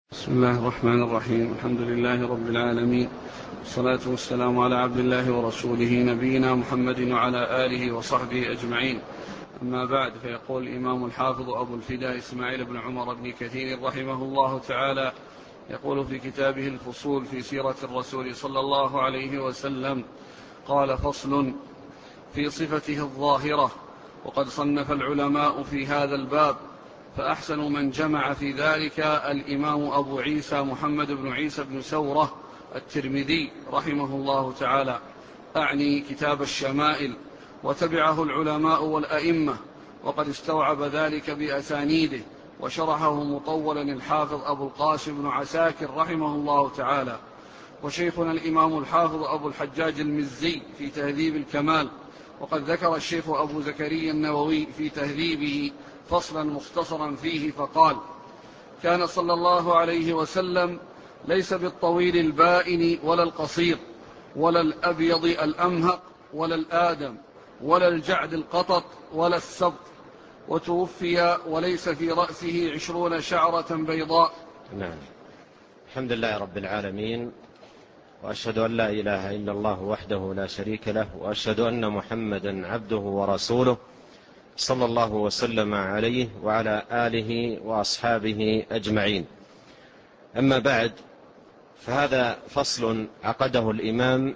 بسم الله الرحمن الرحيم. الحمد لله رب العالمين، والصلاة والسلام على عبد الله ورسوله نبينا محمد وعلى آله وصحبه أجمعين. أما بعد، فيقول الإمام الحافظ أبو الفداء إسماعيل بن عمر بن كثير رحمه الله تعالى، يقول في كتابه الفصول في سيرة الرسول صلى الله عليه وسلم: قال: فصل في صفته الظاهرة. وقد صنف العلماء في هذا الباب، فأحسن من جمع في ذلك الإمام أبو عيسى محمد بن عيسى بن سورة الترمذي رحمه الله تعالى، أعني كتاب الشمائل، وتبعه العلماء والأئمة، وقد استوعب ذلك بأسانيده، وشرحه مطولا الحافظ أبو القاسم بن عساكر رحمه الله تعالى. وشيخنا الإمام الحافظ أبو الحجاج المزي في تهذيب الكمال. وقد ذكر الشيخ أبو زكريا النووي في تهذيبه فصلا مختصرا فيه فقال: كان صلى الله عليه وسلم ليس بالطويل البائن ولا القصير، ولا الأبيض الأمهق، ولا الآدم، ولا الجعد القطط، ولا السبط، وتوفي وليس في رأسه 20 شعرة بيضاء. نعم. الحمد لله رب العالمين، وأشهد أن لا إله إلا الله وحده لا شريك له، وأشهد أن محمدا عبده ورسوله صلى الله وسلم عليه وعلى آله وأصحابه أجمعين. أما بعد، فهذا فصل عقده الإمام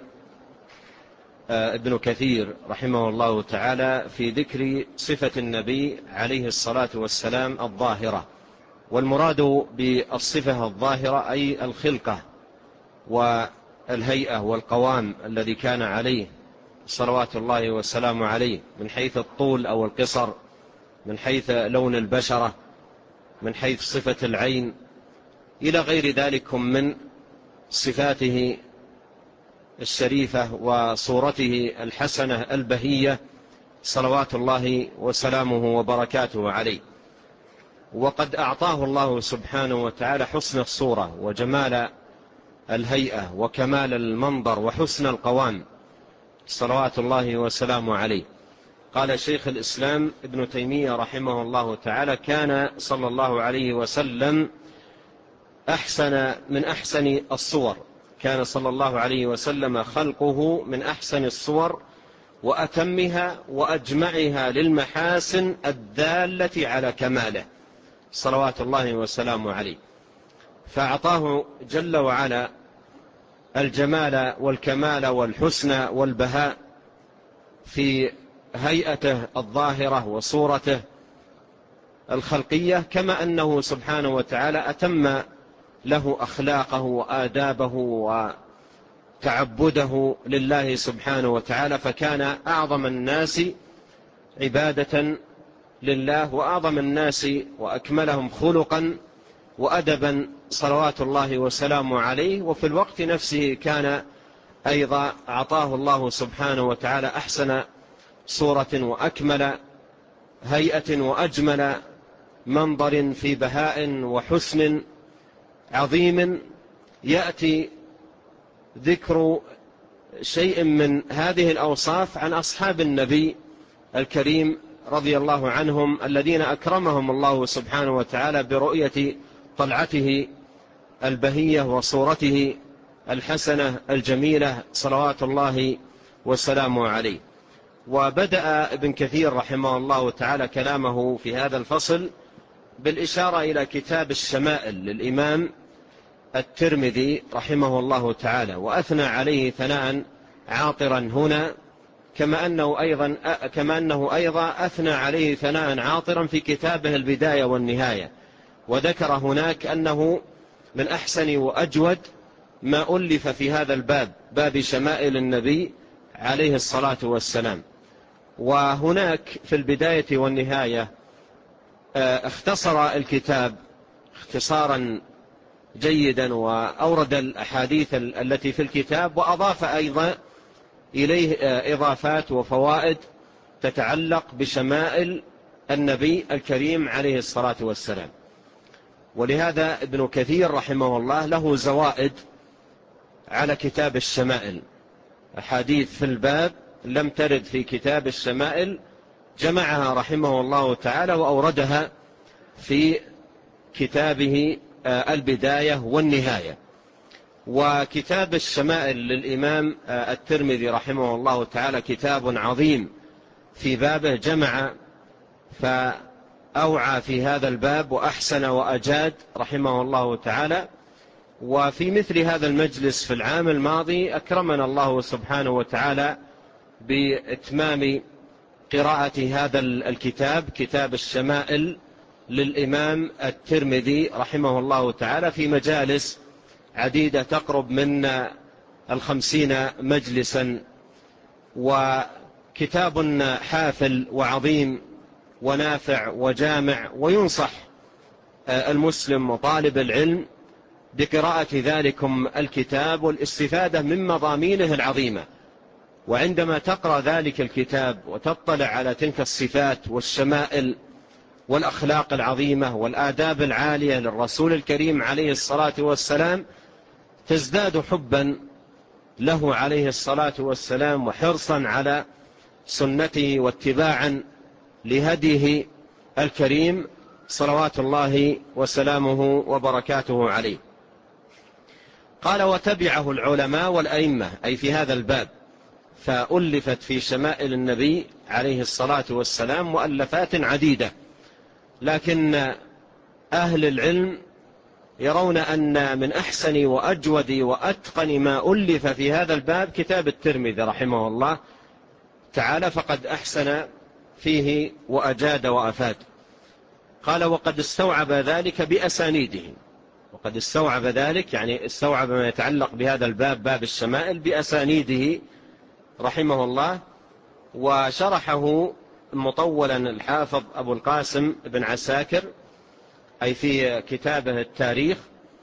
ابن كثير رحمه الله تعالى في ذكر صفة النبي عليه الصلاة والسلام الظاهرة. والمراد بالصفة الظاهرة أي الخلقة والهيئة والقوام الذي كان عليه صلوات الله وسلامه عليه، من حيث الطول أو القصر، من حيث لون البشرة، من حيث صفة العين، إلى غير ذلك من صفاته الشريفة وصورته الحسنة البهية صلوات الله وسلامه وبركاته عليه. وقد أعطاه الله سبحانه وتعالى حسن الصورة وجمال الهيئة وكمال المنظر وحسن القوام صلوات الله وسلامه عليه. قال شيخ الإسلام ابن تيمية رحمه الله تعالى: كان صلى الله عليه وسلم من أحسن الصور. كان صلى الله عليه وسلم خلقه من أحسن الصور وأتمها وأجمعها للمحاسن الدالة على كماله صلوات الله وسلامه عليه. فأعطاه جل وعلا الجمال والكمال والحسن والبهاء في هيئته الظاهرة وصورته الخلقية، كما أنه سبحانه وتعالى أتم له أخلاقه وآدابه وتعبده لله سبحانه وتعالى، فكان أعظم الناس عبادة لله وأعظم الناس وأكملهم خلقا وأدبا صلوات الله وسلامه عليه. وفي الوقت نفسه كان أيضا أعطاه الله سبحانه وتعالى أحسن صورة وأكمل هيئة وأجمل منظر في بهاء وحسن عظيم. يأتي ذكر شيء من هذه الأوصاف عن أصحاب النبي الكريم رضي الله عنهم، الذين أكرمهم الله سبحانه وتعالى برؤية طلعته البهية وصورته الحسنة الجميلة صلوات الله وسلامه عليه. وبدأ ابن كثير رحمه الله تعالى كلامه في هذا الفصل بالإشارة إلى كتاب الشمائل للإمام الترمذي رحمه الله تعالى، وأثنى عليه ثناء عاطرا هنا، كما أنه أيضا أثنى عليه ثناء عاطرا في كتابه البداية والنهاية، وذكر هناك أنه من أحسن وأجود ما ألف في هذا الباب، باب شمائل النبي عليه الصلاة والسلام. وهناك في البداية والنهاية اختصر الكتاب اختصارا جيدا، وأورد الأحاديث التي في الكتاب، وأضاف أيضا إليه إضافات وفوائد تتعلق بشمائل النبي الكريم عليه الصلاة والسلام. ولهذا ابن كثير رحمه الله له زوائد على كتاب الشمائل، أحاديث في الباب لم ترد في كتاب الشمائل جمعها رحمه الله تعالى وأوردها في كتابه البداية والنهاية. وكتاب الشمائل للإمام الترمذي رحمه الله تعالى كتاب عظيم في بابه، جمع فأوعى في هذا الباب وأحسن وأجاد رحمه الله تعالى. وفي مثل هذا المجلس في العام الماضي أكرمنا الله سبحانه وتعالى بإتمام قراءة هذا الكتاب، كتاب الشمائل للإمام الترمذي رحمه الله تعالى، في مجالس عديدة تقرب من 50 مجلسا. وكتاب حافل وعظيم ونافع وجامع، وينصح المسلم وطالب العلم بقراءة ذلكم الكتاب والاستفادة من مضامينه العظيمة. وعندما تقرأ ذلك الكتاب وتطلع على تلك الصفات والشمائل والأخلاق العظيمة والآداب العالية للرسول الكريم عليه الصلاة والسلام، تزداد حبا له عليه الصلاة والسلام وحرصا على سنته واتباعا لهديه الكريم صلوات الله وسلامه وبركاته عليه. قال: وتبعه العلماء والأئمة، أي في هذا الباب، فألفت في شمائل النبي عليه الصلاة والسلام مؤلفات عديدة، لكن أهل العلم يرون أن من أحسن وأجود وأتقن ما ألف في هذا الباب كتاب الترمذي رحمه الله تعالى، فقد أحسن فيه وأجاد وأفاد. قال: وقد استوعب ذلك بأسانيده. وقد استوعب ذلك يعني استوعب ما يتعلق بهذا الباب، باب الشمائل، بأسانيده رحمه الله. وشرحه مطولا الحافظ أبو القاسم بن عساكر، أي في كتابه التاريخ.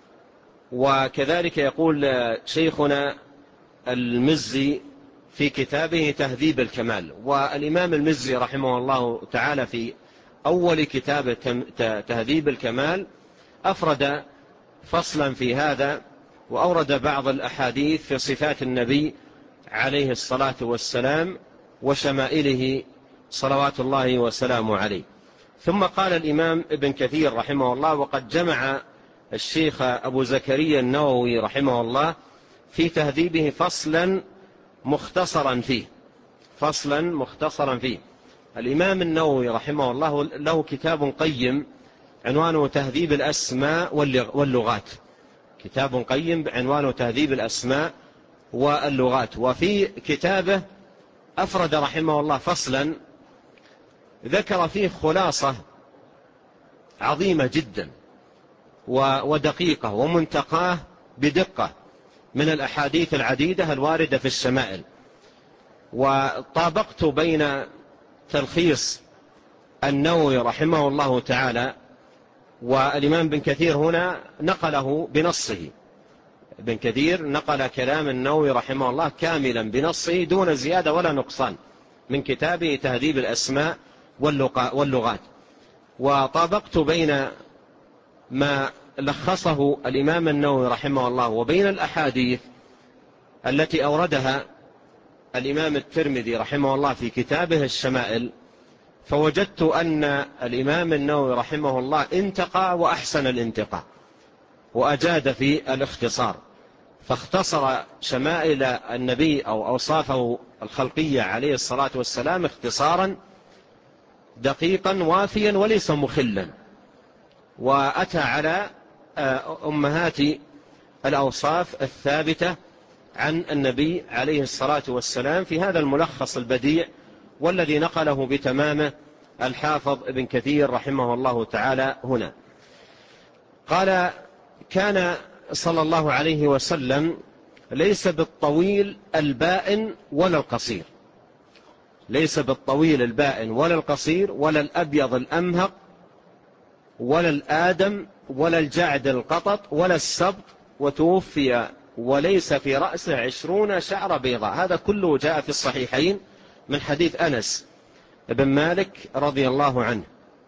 وكذلك يقول شيخنا المزي في كتابه تهذيب الكمال. والإمام المزي رحمه الله تعالى في أول كتاب تهذيب الكمال أفرد فصلا في هذا، وأورد بعض الأحاديث في صفات النبي عليه الصلاة والسلام وشمائله صلوات الله وسلامه عليه. ثم قال الإمام ابن كثير رحمه الله: وقد جمع الشيخ أبو زكريا النووي رحمه الله في تهذيبه فصلا مختصرا فيه. الإمام النووي رحمه الله له كتاب قيم عنوانه تهذيب الأسماء واللغات، كتاب قيم عنوانه تهذيب الأسماء واللغات. وفي كتابه أفرد رحمه الله فصلا ذكر فيه خلاصة عظيمة جدا ودقيقة ومنتقاه بدقة من الأحاديث العديدة الواردة في الشمائل. وطابقت بين تلخيص النووي رحمه الله تعالى والإمام بن كثير هنا نقله بنصه. ابن كثير نقل كلام النووي رحمه الله كاملا بنصه دون زيادة ولا نقصان من كتابه تهذيب الأسماء واللغات. وطابقت بين ما لخصه الإمام النووي رحمه الله وبين الأحاديث التي أوردها الإمام الترمذي رحمه الله في كتابه الشمائل، فوجدت أن الإمام النووي رحمه الله انتقى وأحسن الانتقاء وأجاد في الاختصار، فاختصر شمائل النبي أو أوصافه الخلقية عليه الصلاة والسلام اختصارا دقيقا وافيا وليس مخلا، وأتى على أمهات الأوصاف الثابتة عن النبي عليه الصلاة والسلام في هذا الملخص البديع والذي نقله بتمامه الحافظ ابن كثير رحمه الله تعالى هنا. قال: كان صلى الله عليه وسلم ليس بالطويل البائن ولا القصير، ليس بالطويل البائن ولا القصير، ولا الأبيض الأمهق، ولا الآدم، ولا الجعد القطط، ولا السبط، وتوفي وليس في رأسه 20 شعر بيضاء. هذا كله جاء في الصحيحين من حديث أنس بن مالك رضي الله عنه.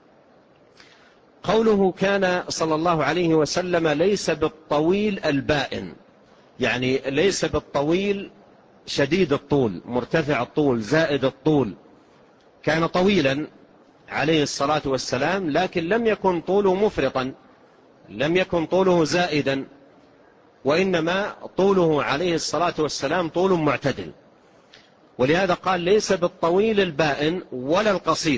قوله كان صلى الله عليه وسلم ليس بالطويل البائن، يعني ليس بالطويل شديد الطول مرتفع الطول زائد الطول، كان طويلا عليه الصلاة والسلام، لكن لم يكن طوله مفرطا لم يكن طوله زائدا، وإنما طوله عليه الصلاة والسلام طول معتدل. ولهذا قال ليس بالطويل البائن ولا القصير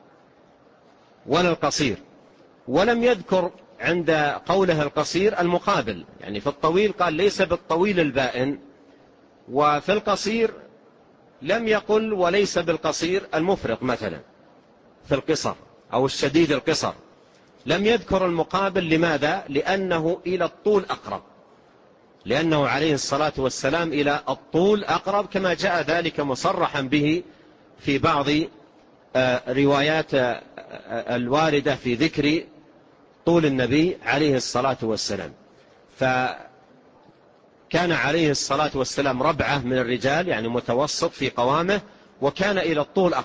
ولم يذكر عند قوله القصير المقابل، يعني في الطويل قال ليس بالطويل البائن، وفي القصير لم يقل وليس بالقصير المفرط مثلا في القصر أو الشديد القصر، لم يذكر المقابل. لماذا؟ لأنه إلى الطول أقرب، لأنه عليه الصلاة والسلام إلى الطول أقرب، كما جاء ذلك مصرحا به في بعض روايات الواردة في ذكر طول النبي عليه الصلاة والسلام. فكان عليه الصلاة والسلام ربعة من الرجال، يعني متوسط في قوامه، وكان إلى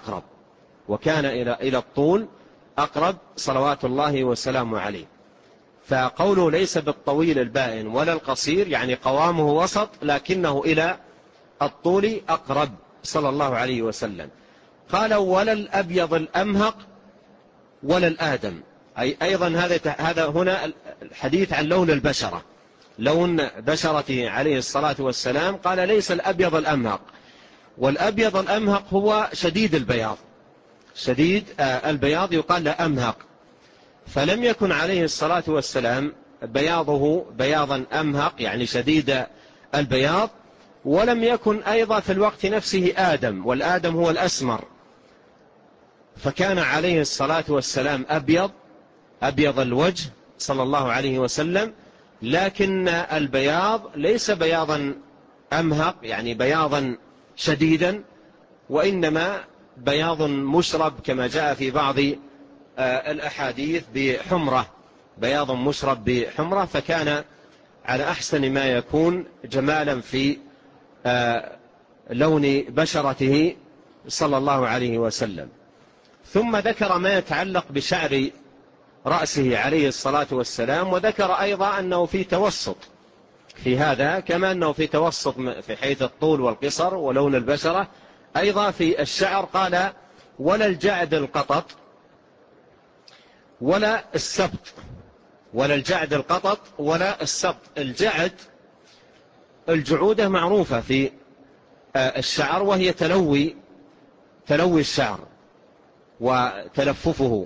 الطول أقرب صلوات الله وسلامه عليه. فقوله ليس بالطويل البائن ولا القصير يعني قوامه وسط لكنه إلى الطول أقرب صلى الله عليه وسلم. قال ولا الأبيض الأمهق ولا الآدم، أي أيضا هذا هنا الحديث عن لون البشرة، لون بشرته عليه الصلاة والسلام. قال ليس الأبيض الأمهق، والأبيض الأمهق هو شديد البياض، شديد البياض يقال له أمهق. فلم يكن عليه الصلاة والسلام بياضه بياضا أمهق يعني شديد البياض، ولم يكن أيضا في الوقت نفسه آدم، والآدم هو الأسمر. فكان عليه الصلاة والسلام أبيض الوجه صلى الله عليه وسلم، لكن البياض ليس بياضا أمهق يعني بياضا شديدا، وإنما بياض مشرب كما جاء في بعض الأحاديث بحمرة، بياض مشرب بحمرة. فكان على أحسن ما يكون جمالا في لون بشرته صلى الله عليه وسلم. ثم ذكر ما يتعلق بشعر رأسه عليه الصلاة والسلام، وذكر أيضا أنه في توسط في هذا، كما أنه في توسط في حيث الطول والقصر ولون البشرة، أيضا في الشعر قال ولا الجعد القطط ولا السبط، ولا الجعد القطط ولا السبط. الجعد الجعودة معروفة في الشعر، وهي تلوي الشعر وتلففه.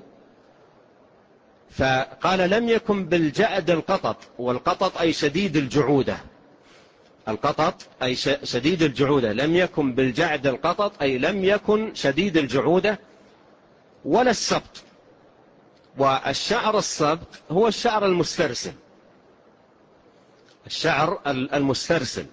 فقال لم يكن بالجعد القطط، والقطط أي شديد الجعودة، القطط أي شديد الجعودة، لم يكن بالجعد القطط أي لم يكن شديد الجعودة، ولا السبط. والشعر السبط هو الشعر المسترسل، الشعر المسترسل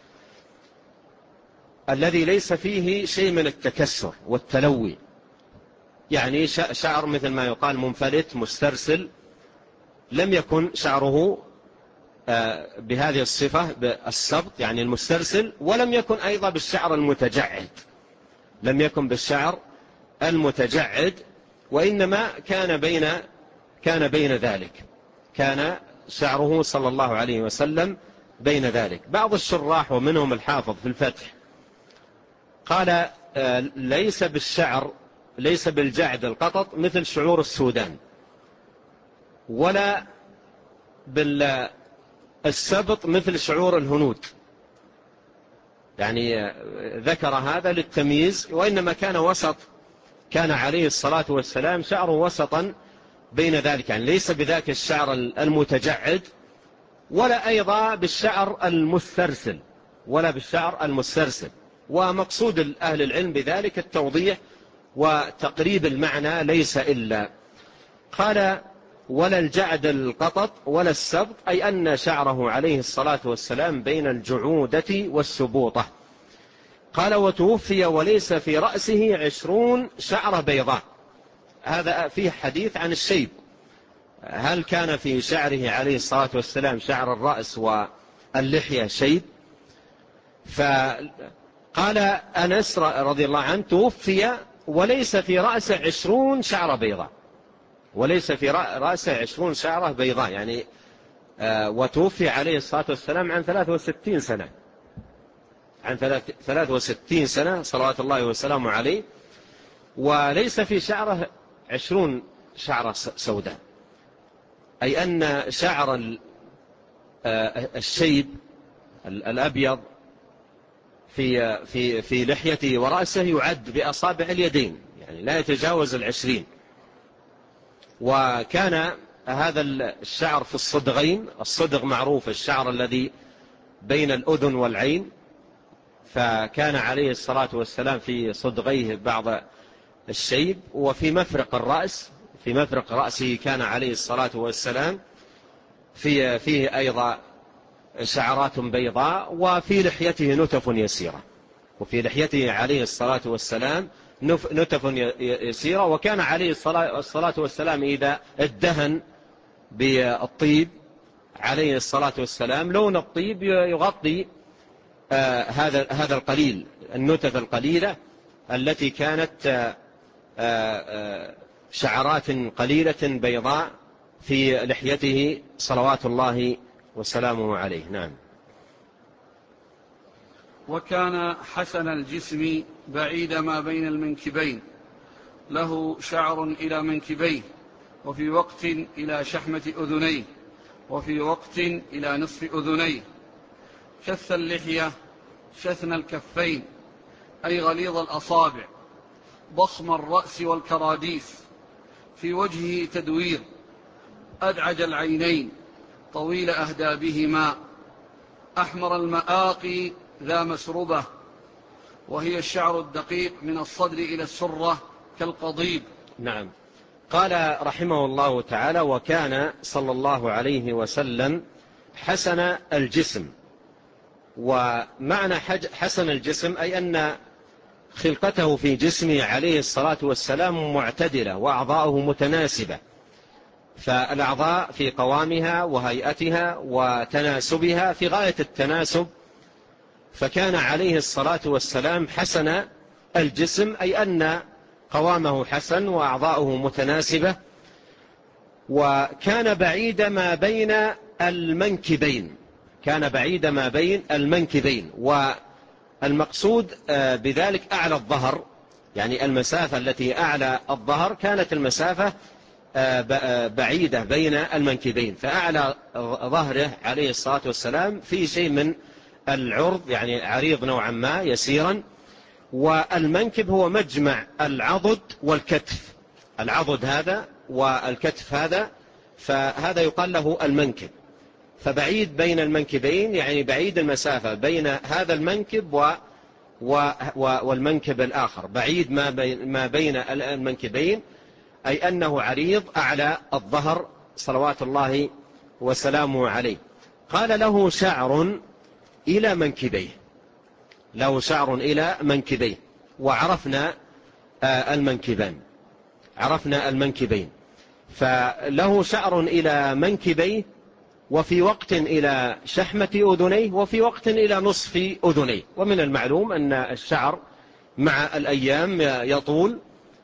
الذي ليس فيه شيء من التكسر والتلوي، يعني شعر مثل ما يقال منفلت مسترسل، لم يكن شعره بهذه الصفة بالسبط يعني المسترسل، ولم يكن أيضا بالشعر المتجعد، لم يكن بالشعر المتجعد، وإنما كان بين ذلك، كان شعره صلى الله عليه وسلم بين ذلك. بعض الشراح ومنهم الحافظ في الفتح قال ليس بالجعد القطط مثل شعور السودان، ولا بالسبط مثل شعور الهنود، يعني ذكر هذا للتمييز، وإنما كان وسط، كان عليه الصلاة والسلام شعره وسطا بين ذلك، يعني ليس بذاك الشعر المتجعد، ولا أيضا بالشعر المسترسل، ومقصود أهل العلم بذلك التوضيح وتقريب المعنى ليس إلا. قال ولا الجعد القطط ولا السبط، أي أن شعره عليه الصلاة والسلام بين الجعودة والسبوطة. قال وتوفي وليس في رأسه 20 شعرة بيضاء. هذا فيه حديث عن الشيب، هل كان في شعره عليه الصلاة والسلام شعر الرأس واللحية شيب؟ فقال أنس رضي الله عنه توفي وليس في رأسه 20 شعرة بيضاء، وليس في رأسه 20 شعرة بيضاء، يعني وتوفي عليه الصلاة والسلام عن 63 سنة، عن 63 سنة صلوات الله وسلامه عليه، وليس في شعره 20 شعرة سوداء، أي أن شعر الشيب الأبيض في لحيته ورأسه يعد بأصابع اليدين، يعني لا يتجاوز 20. وكان هذا الشعر في الصدغين، الصدغ معروف الشعر الذي بين الأذن والعين، فكان عليه الصلاة والسلام في صدغيه بعض الشيب، وفي مفرق الرأس، في مفرق رأسه كان عليه الصلاة والسلام فيه أيضا شعرات بيضاء، وفي لحيته نتف يسيرة، وفي لحيته عليه الصلاة والسلام نتف يسيرة. وكان عليه الصلاة والسلام إذا ادهن بالطيب عليه الصلاة والسلام لون الطيب يغطي هذا القليل، النتف القليلة التي كانت شعرات قليلة بيضاء في لحيته صلوات الله وسلامه عليه. نعم. وكان حسن الجسم بعيد ما بين المنكبين، له شعر إلى منكبيه، وفي وقت إلى شحمة أذنيه، وفي وقت إلى نصف أذنيه، كث اللحية، شثن الكفين أي غليظ الأصابع، ضخم الرأس والكراديس، في وجهه تدوير، أدعج العينين، طويل أهدابهما، أحمر المآقي ذا مسربة، وهي الشعر الدقيق من الصدر إلى السرة كالقضيب. نعم. قال رحمه الله تعالى: وكان صلى الله عليه وسلم حسن الجسم. ومعنى حسن الجسم أي أن خلقته في جسمه عليه الصلاة والسلام معتدلة وأعضاؤه متناسبة، فالأعضاء في قوامها وهيئتها وتناسبها في غاية التناسب، فكان عليه الصلاة والسلام حسن الجسم أي أن قوامه حسن وأعضاؤه متناسبة، وكان بعيد ما بين المنكبين، كان بعيد ما بين المنكبين، والمقصود بذلك أعلى الظهر، يعني المسافة التي أعلى الظهر كانت المسافة بعيدة بين المنكبين، فأعلى ظهره عليه الصلاة والسلام في شيء من العرض، يعني عريض نوعا ما يسيرا. والمنكب هو مجمع العضد والكتف، العضد هذا والكتف هذا، فهذا يقال له المنكب. فبعيد بين المنكبين يعني بعيد المسافة بين هذا المنكب والمنكب الآخر، بعيد ما بين المنكبين أي أنه عريض أعلى الظهر صلوات الله وسلامه عليه. قال: له شعر إلى منكبيه، له شعر إلى منكبيه. وعرفنا المنكبان، عرفنا المنكبين، فله شعر إلى منكبيه، وفي وقت إلى شحمة أذنيه، وفي وقت إلى نصف أذنيه. ومن المعلوم أن الشعر مع الأيام يطول،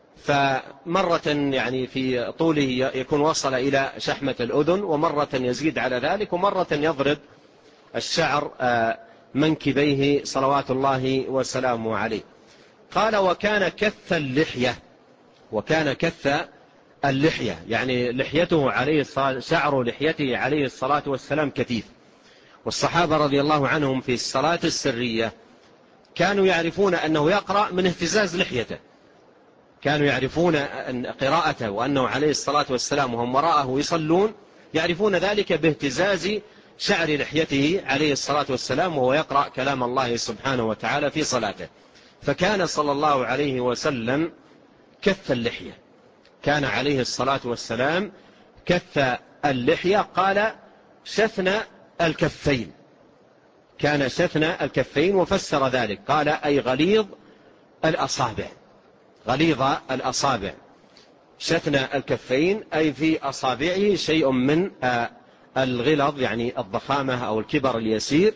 فمرة يعني في طوله يكون وصل إلى شحمة الأذن، ومرة يزيد على ذلك، ومرة يضرب الشعر منكبيه صلوات الله وسلامه عليه. قال: وكان كث اللحية، وكان كث اللحية يعني لحيته عليه شعر لحيته عليه الصلاة والسلام كثيف. والصحابة رضي الله عنهم في الصلاة السرية كانوا يعرفون أنه يقرأ من اهتزاز لحيته، كانوا يعرفون أن قراءته وأنه عليه الصلاة والسلام وهم وراءه يصلون يعرفون ذلك باهتزاز شعر لحيته عليه الصلاة والسلام وهو يقرأ كلام الله سبحانه وتعالى في صلاته. فكان صلى الله عليه وسلم كث اللحية، كان عليه الصلاة والسلام كث اللحية. قال: شثن الكفين، كان شثن الكفين، وفسر ذلك قال: أي غليظ الأصابع، غليظ الأصابع. شثن الكفين أي في أصابعه شيء من الغلظ، يعني الضخامة أو الكبر اليسير.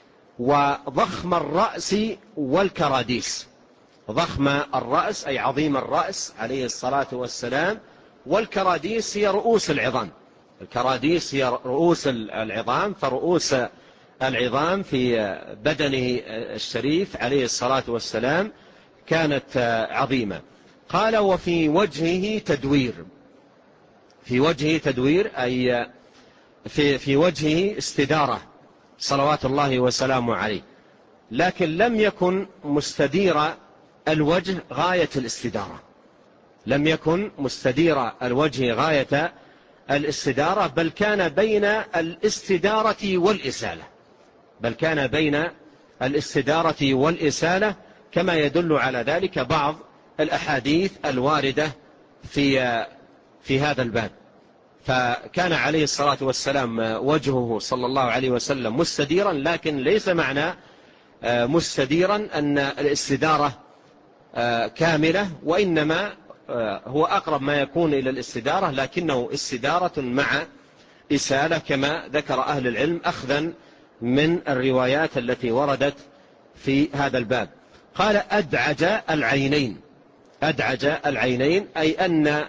وضخم الرأس والكراديس، ضخم الرأس أي عظيم الرأس عليه الصلاة والسلام، والكراديس هي رؤوس العظام، الكراديس هي رؤوس العظام، فرؤوس العظام في بدنه الشريف عليه الصلاة والسلام كانت عظيمة. قال: وفي وجهه تدوير، في وجهه تدوير، أي في وجهه استدارة صلوات الله وسلامه عليه، لكن لم يكن مستدير الوجه غاية الاستدارة، لم يكن مستدير الوجه غاية الاستدارة، بل كان بين الاستدارة والإسالة، بل كان بين الاستدارة والإسالة، كما يدل على ذلك بعض الأحاديث الواردة في هذا الباب. فكان عليه الصلاة والسلام وجهه صلى الله عليه وسلم مستديرا، لكن ليس معنى مستديرا أن الاستدارة كاملة، وإنما هو أقرب ما يكون إلى الاستدارة، لكنه استدارة مع إسالة، كما ذكر أهل العلم أخذا من الروايات التي وردت في هذا الباب. قال أدعج العينين. أدعج العينين أي أن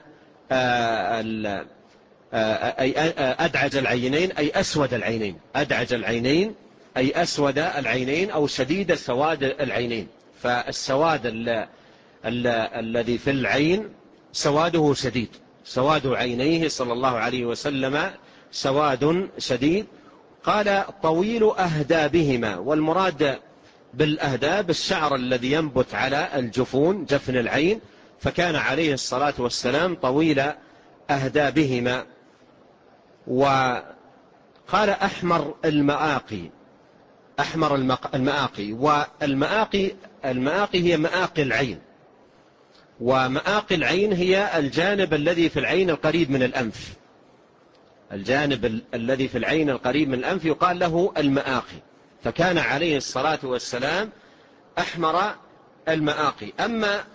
أدعج العينين أي أسود العينين. أدعج العينين أي أسود العينين أو شديد سواد العينين. فالسواد الذي في العين سواده شديد، سواد عينيه صلى الله عليه وسلم سواد شديد. قال طويل أهدابهما، والمراد بالأهداب الشعر الذي ينبت على الجفون، جفن العين، فكان عليه الصلاة والسلام طويل أهدابهما. وقال أحمر المآقي. أحمر المآقي، والمآقي هي مآقي العين، ومآقي العين هي الجانب الذي في العين القريب من الأنف، الجانب الذي في العين القريب من الأنف يقال له المآقي. فكان عليه الصلاة والسلام أحمر المآقي. أما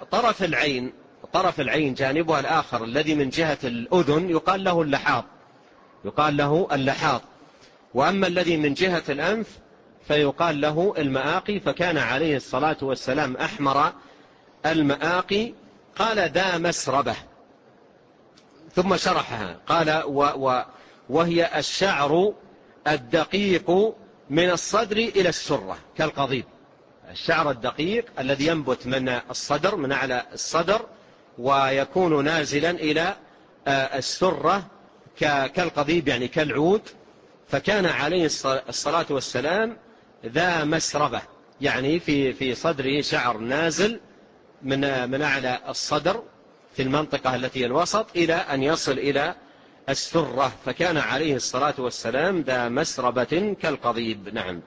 طرف العين جانبها الآخر الذي من جهة الأذن يقال له اللحاظ، يقال له اللحاظ. وأما الذي من جهة الأنف فيقال له المآقي. فكان عليه الصلاة والسلام أحمر المآقي. قال ذا مسربة، ثم شرحها قال وهي الشعر الدقيق من الصدر إلى السرة كالقضيب. الشعر الدقيق الذي ينبت من الصدر، من أعلى الصدر، ويكون نازلا إلى السرة كالقضيب، يعني كالعود. فكان عليه الصلاة والسلام ذا مسربة، يعني في صدره شعر نازل من أعلى الصدر في المنطقة التي الوسط إلى أن يصل إلى السرة. فكان عليه الصلاة والسلام ذا مسربة كالقضيب. نعم.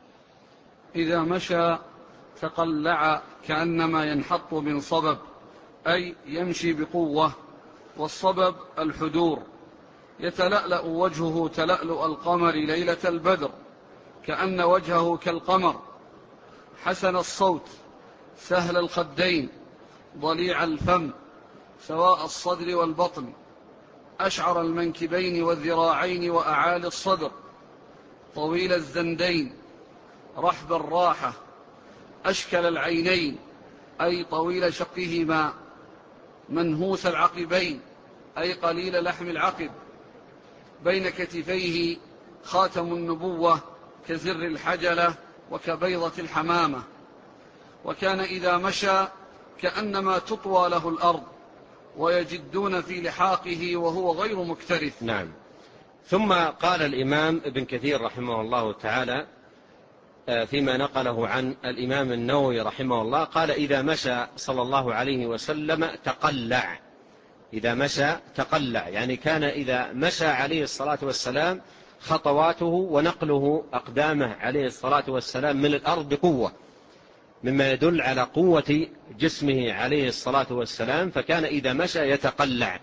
إذا مشى تقلع كأنما ينحط من صبب، أي يمشي بقوة، والصبب الحدور. يتلألأ وجهه تلألؤ القمر ليلة البدر، كأن وجهه كالقمر، حسن الصوت، سهل الخدين، ضليع الفم، سواء الصدر والبطن، أشعر المنكبين والذراعين وأعالي الصدر، طويل الزندين، رحب الراحة، أشكل العينين أي طويل شقهما، منهوس العقبين أي قليل لحم العقب، بين كتفيه خاتم النبوة كزر الحجلة وكبيضة الحمامة. وكان إذا مشى كأنما تطوى له الأرض، ويجدون في لحاقه وهو غير مكترث. نعم. ثم قال الإمام ابن كثير رحمه الله تعالى فيما نقله عن الإمام النووي رحمه الله، قال إذا مشى صلى الله عليه وسلم تقلع. إذا مشى تقلع، يعني كان إذا مشى عليه الصلاة والسلام خطواته ونقله أقدامه عليه الصلاة والسلام من الأرض بقوة، مما يدل على قوة جسمه عليه الصلاة والسلام. فكان إذا مشى يتقلع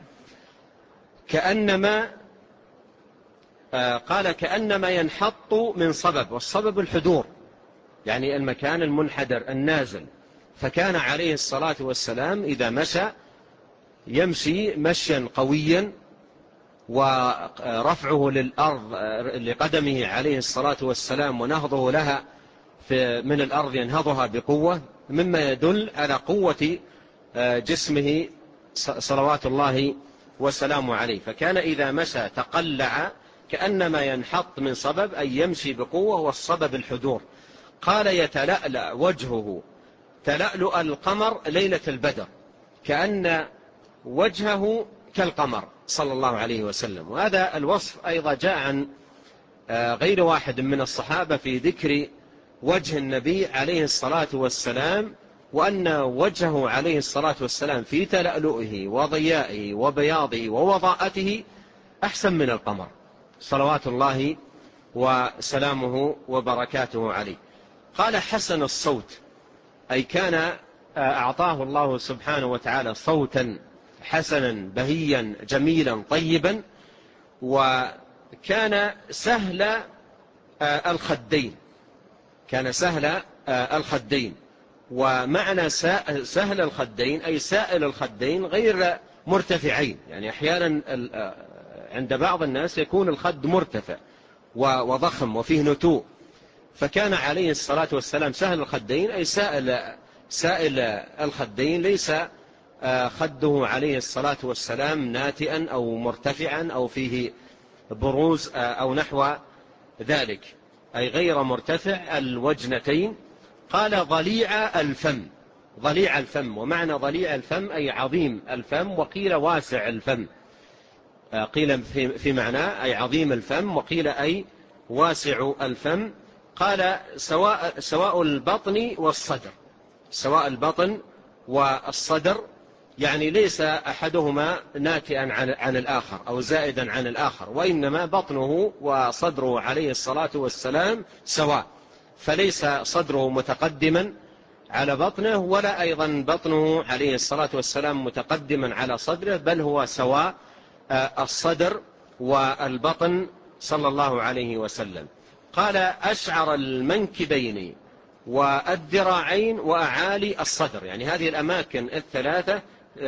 كأنما قال كأنما ينحط من صبب، والصبب الحدور، يعني المكان المنحدر النازل. فكان عليه الصلاة والسلام إذا مشى يمشي مشيا قويا، ورفعه للأرض لقدمه عليه الصلاة والسلام ونهضه لها من الأرض ينهضها بقوة، مما يدل على قوة جسمه صلوات الله وسلامه عليه. فكان إذا مشى تقلع كأنما ينحط من صبب، أي يمشي بقوة، والصبب الحدور. قال يتلألأ وجهه تلألؤ القمر ليلة البدر، كأن وجهه كالقمر صلى الله عليه وسلم. وهذا الوصف أيضا جاء عن غير واحد من الصحابة في ذكر وجه النبي عليه الصلاة والسلام، وأن وجهه عليه الصلاة والسلام في تلألؤه وضيائه وبياضه ووضاءته أحسن من القمر صلوات الله وسلامه وبركاته عليه. قال حسن الصوت، أي كان أعطاه الله سبحانه وتعالى صوتا حسنا بهيا جميلا طيبا، وكان سهل الخدين، كان سهل الخدين. ومعنى سهل الخدين أي سائل الخدين غير مرتفعين، يعني أحيانا عند بعض الناس يكون الخد مرتفع وضخم وفيه نتوء، فكان عليه الصلاة والسلام سهل الخدين أي سائل الخدين، ليس خده عليه الصلاة والسلام ناتئا أو مرتفعا أو فيه بروز أو نحو ذلك، أي غير مرتفع الوجنتين. قال ضليع الفم، ضليع الفم، ومعنى ضليع الفم أي عظيم الفم، وقيل واسع الفم، قيل في معناه أي عظيم الفم، وقيل أي واسع الفم. قال سواء البطن والصدر، سواء البطن والصدر، يعني ليس أحدهما ناتئا عن الآخر أو زائدا عن الآخر، وإنما بطنه وصدره عليه الصلاة والسلام سواء، فليس صدره متقدما على بطنه، ولا أيضا بطنه عليه الصلاة والسلام متقدما على صدره، بل هو سواء الصدر والبطن صلى الله عليه وسلم. قال أشعر المنكبين والذراعين وأعالي الصدر، يعني هذه الأماكن الثلاثة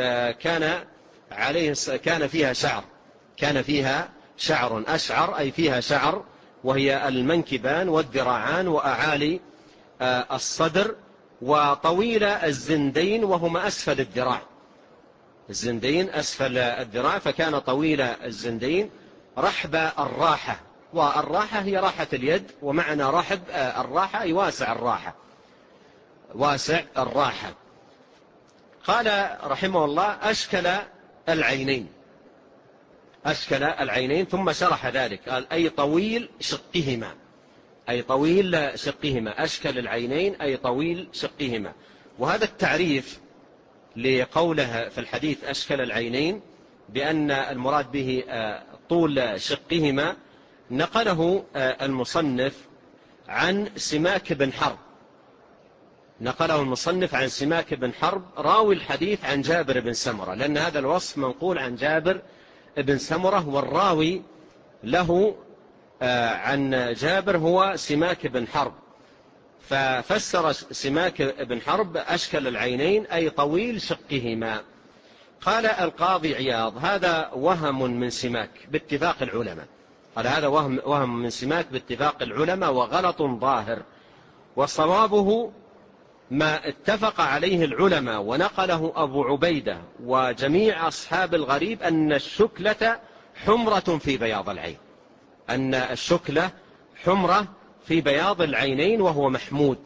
كان فيها شعر، كان فيها شعر، أشعر أي فيها شعر، وهي المنكبان والذراعان وأعالي الصدر. وطويل الزندين وهما أسفل الذراع، الزندين أسفل الذراع، فكان طويل الزندين. رحب الراحة، والراحة هي راحة اليد، ومعنى رحب الراحة أي واسع الراحة، واسع الراحة. قال رحمه الله أشكل العينين، أشكل العينين، ثم شرح ذلك قال أي طويل شقهما، أي طويل شقهما، أشكل العينين أي طويل شقهما. وهذا التعريف لقوله في الحديث أشكل العينين بأن المراد به طول شقهما نقله المصنف عن سماك بن حرب، نقله المصنف عن سماك بن حرب راوي الحديث عن جابر بن سمرة، لأن هذا الوصف منقول عن جابر بن سمرة، والراوي له عن جابر هو سماك بن حرب، ففسر سماك بن حرب أشكل العينين أي طويل شقهما. قال القاضي عياض هذا وهم من سماك باتفاق العلماء، قال هذا وهم من سماك باتفاق العلماء وغلط ظاهر، وصوابه ما اتفق عليه العلماء ونقله أبو عبيدة وجميع أصحاب الغريب أن الشكلة حمرة في بياض العين، أن الشكلة حمرة في بياض العينين وهو محمود،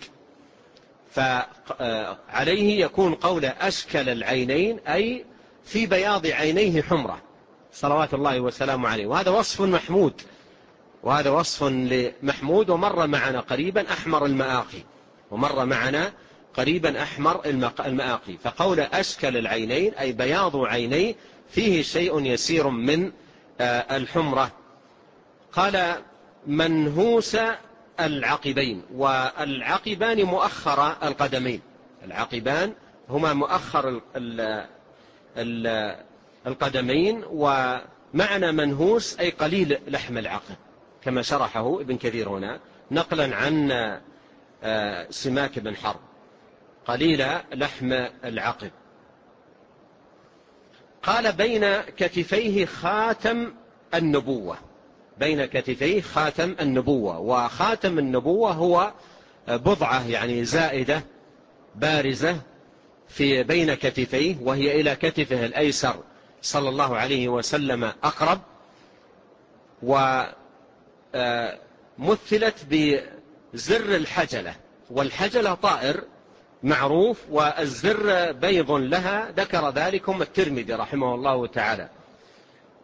فعليه يكون قول أشكل العينين أي في بياض عينيه حمرة صلوات الله وسلامه عليه. وهذا وصف محمود، وهذا وصف لمحمود، ومر معنا قريبا أحمر المآقي، ومر معنا قريبا أحمر المآقي. فقول أشكل العينين أي بياض عينيه فيه شيء يسير من الحمرة. قال منهوس العقبين، والعقبان مؤخر القدمين، العقبان هما مؤخر القدمين، ومعنى منهوس أي قليل لحم العقب، كما شرحه ابن كثير هنا نقلا عن سماك بن حرب، قليل لحم العقب. قال بين كتفيه خاتم النبوة، بين كتفيه خاتم النبوة، وخاتم النبوة هو بضعة يعني زائدة بارزة في بين كتفيه، وهي إلى كتفه الأيسر صلى الله عليه وسلم أقرب، ومثلت بزر الحجلة، والحجلة طائر معروف، والزر بيض لها، ذكر ذلكم الترمذي رحمه الله تعالى،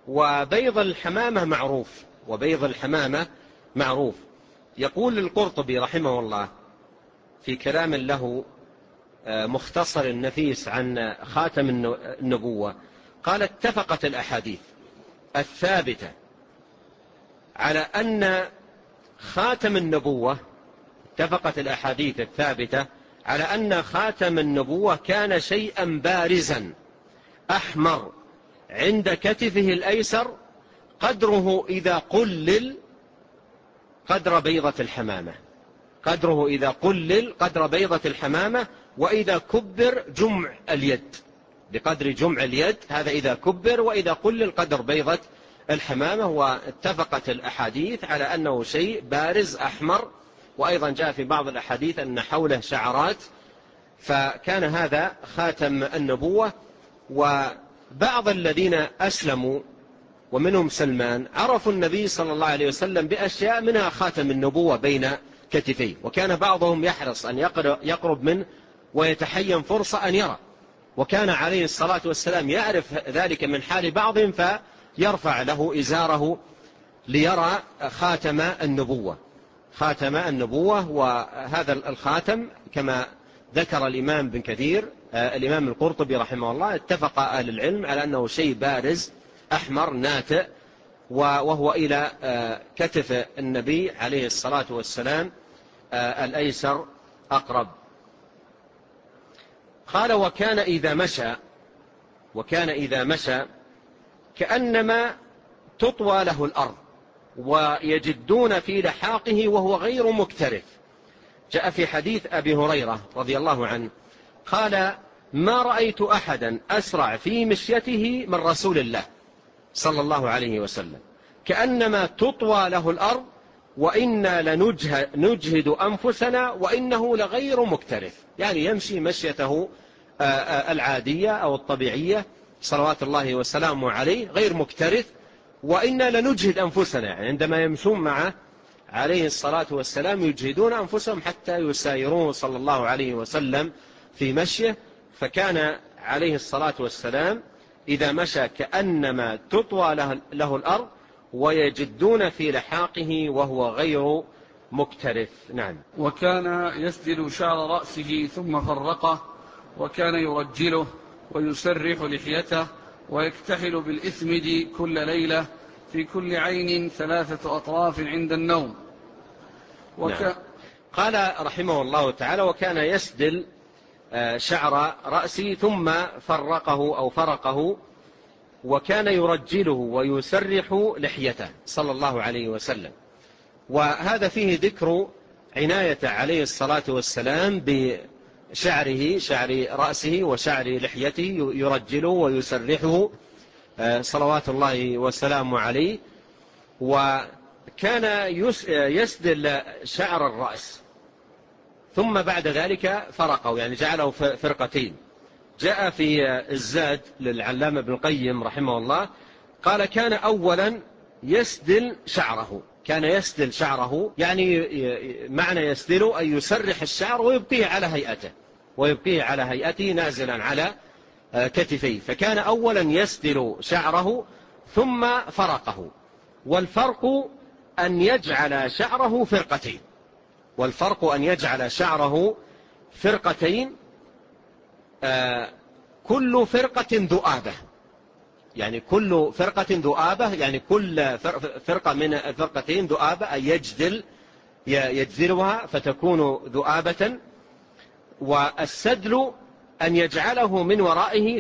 وبيض الحمامة معروف، وبيض الحمامة معروف. يقول القرطبي رحمه الله في كلام له مختصر نفيس عن خاتم النبوة، قال: اتفقت الأحاديث الثابتة على أن خاتم النبوة، اتفقت الأحاديث الثابتة على أن خاتم النبوة كان شيئا بارزا أحمر عند كتفه الأيسر، قدره إذا قلل قدر بيضة الحمامة، قدره إذا قلل قدر بيضة الحمامة، وإذا كبر جمع اليد، بقدر جمع اليد، هذا إذا كبر، وإذا قلل قدر بيضة الحمامة. واتفقت الأحاديث على أنه شيء بارز أحمر، وأيضا جاء في بعض الأحاديث أن حوله شعرات، فكان هذا خاتم النبوة. وبعض الذين أسلموا ومنهم سلمان عرفوا النبي صلى الله عليه وسلم بأشياء منها خاتم النبوة بين كتفيه، وكان بعضهم يحرص أن يقرب منه ويتحين فرصة أن يرى، وكان عليه الصلاة والسلام يعرف ذلك من حال بعضهم فيرفع له إزاره ليرى خاتم النبوة، خاتم النبوة. وهذا الخاتم كما ذكر الإمام بن كثير، الإمام القرطبي رحمه الله، اتفق أهل العلم على أنه شيء بارز أحمر ناتئ، وهو إلى كتف النبي عليه الصلاة والسلام الأيسر أقرب. قال: وكان إذا مشى كأنما تطوى له الأرض ويجدون في لحاقه وهو غير مكترث. جاء في حديث أبي هريرة رضي الله عنه قال: ما رأيت أحدا أسرع في مشيته من رسول الله صلى الله عليه وسلم، كأنما تطوى له الأرض وإنا لنجهد أنفسنا وإنه لغير مكترث، يعني يمشي مشيته العادية أو الطبيعية صلوات الله وسلامه عليه، غير مكترث، وإنا لنجهد أنفسنا، يعني عندما يمشون معه عليه الصلاة والسلام يجهدون أنفسهم حتى يسايروه صلى الله عليه وسلم في مشيه. فكان عليه الصلاة والسلام إذا مشى كأنما تطوى له الأرض ويجدون في لحاقه وهو غير مكترث. نعم. وكان يسدل شعر رأسه ثم فرقه، وكان يرجله ويسرح لحيته، ويكتحل بالإثمد كل ليلة في كل عين 3 أطراف عند النوم. نعم. قال رحمه الله تعالى: وكان يسدل شعر رأسه ثم فرقه، وكان يرجله ويسرح لحيته صلى الله عليه وسلم. وهذا فيه ذكر عناية عليه الصلاة والسلام بشعره، شعر رأسه وشعر لحيته، يرجله ويسرحه صلوات الله وسلامه عليه. وكان يسدل شعر الرأس ثم بعد ذلك فرقه، يعني جعله فرقتين. جاء في الزاد للعلامة ابن القيم رحمه الله قال: كان أولا يسدل شعره، كان يسدل شعره، يعني معنى يسدل أن يسرح الشعر ويبقيه على هيئته نازلا على كتفيه. فكان أولا يسدل شعره ثم فرقه. والفرق أن يجعل شعره فرقتين، كل فرقة ذؤابة، يعني كل فرقة ذؤابة، يعني كل فرقة من الفرقتين ذؤابة، أي يجذلها فتكون ذؤابة. والسدل أن يجعله من ورائه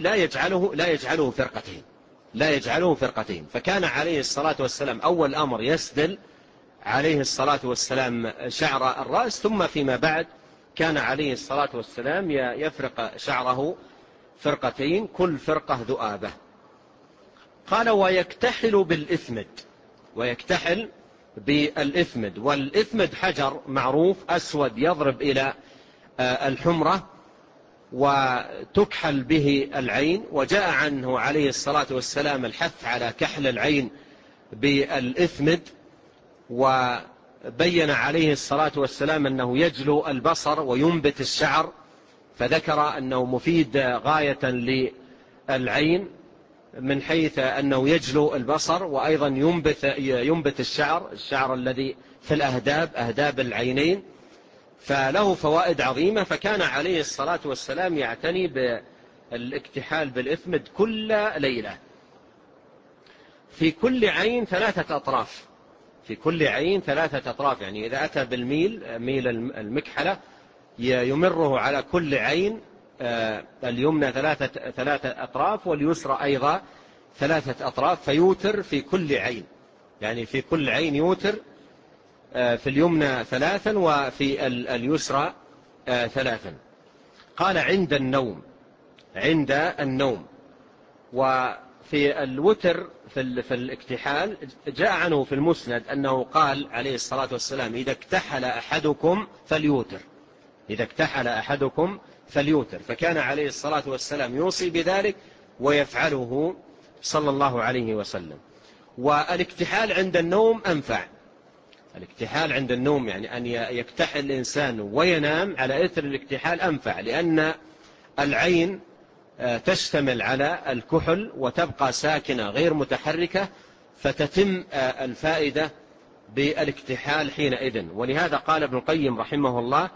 لا يجعله فرقتين. فكان عليه الصلاة والسلام أول أمر يسدل عليه الصلاة والسلام شعر الرأس، ثم فيما بعد كان عليه الصلاة والسلام يفرق شعره فرقتين، كل فرقة ذؤابة. قال: ويكتحل بالإثمد. والإثمد حجر معروف أسود يضرب إلى الحمرة وتكحل به العين، وجاء عنه عليه الصلاة والسلام الحث على كحل العين بالإثمد، وبين عليه الصلاة والسلام أنه يجلو البصر وينبت الشعر، فذكر أنه مفيد غاية للعين من حيث أنه يجلو البصر، وأيضا ينبت الشعر الذي في أهداب العينين، فله فوائد عظيمة. فكان عليه الصلاة والسلام يعتني بالاكتحال بالإثمد كل ليلة، في كل عين 3 أطراف، في كل عين 3 أطراف. يعني إذا أتى ميل المكحلة يمره على كل عين، اليمنى 3 أطراف واليسرى أيضا 3 أطراف، فيوتر في كل عين، يعني في كل عين يوتر، في اليمنى 3 وفي اليسرى 3. قال عند النوم. وفي الوتر في الاكتحال جاء عنه في المسند أنه قال عليه الصلاة والسلام: إذا اكتحل أحدكم فليوتر. فكان عليه الصلاة والسلام يوصي بذلك ويفعله صلى الله عليه وسلم. والاكتحال عند النوم أنفع. الاكتحال عند النوم يعني أن يكتحل الإنسان وينام على إثر الاكتحال أنفع، لأن العين تشتمل على الكحل وتبقى ساكنة غير متحركة، فتتم الفائدة بالاكتحال حينئذ. ولهذا قال ابن القيم رحمه الله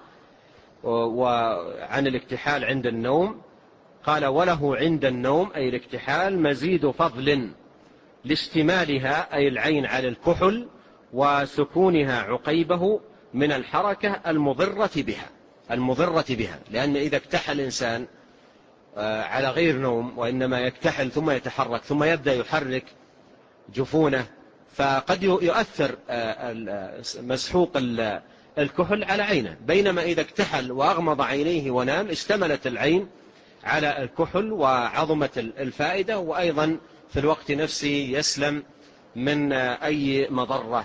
وعن الاكتحال عند النوم، قال: وله عند النوم أي الاكتحال مزيد فضل لاشتمالها أي العين على الكحل وسكونها عقيبه من الحركة المضرة بها. لأن إذا اكتحل الإنسان على غير نوم وإنما يكتحل ثم يتحرك ثم يبدأ يحرك جفونه، فقد يؤثر مسحوق الكحل على عينه، بينما إذا اكتحل وأغمض عينيه ونام اشتملت العين على الكحل وعظمت الفائدة، وأيضا في الوقت نفسه يسلم من أي مضرة.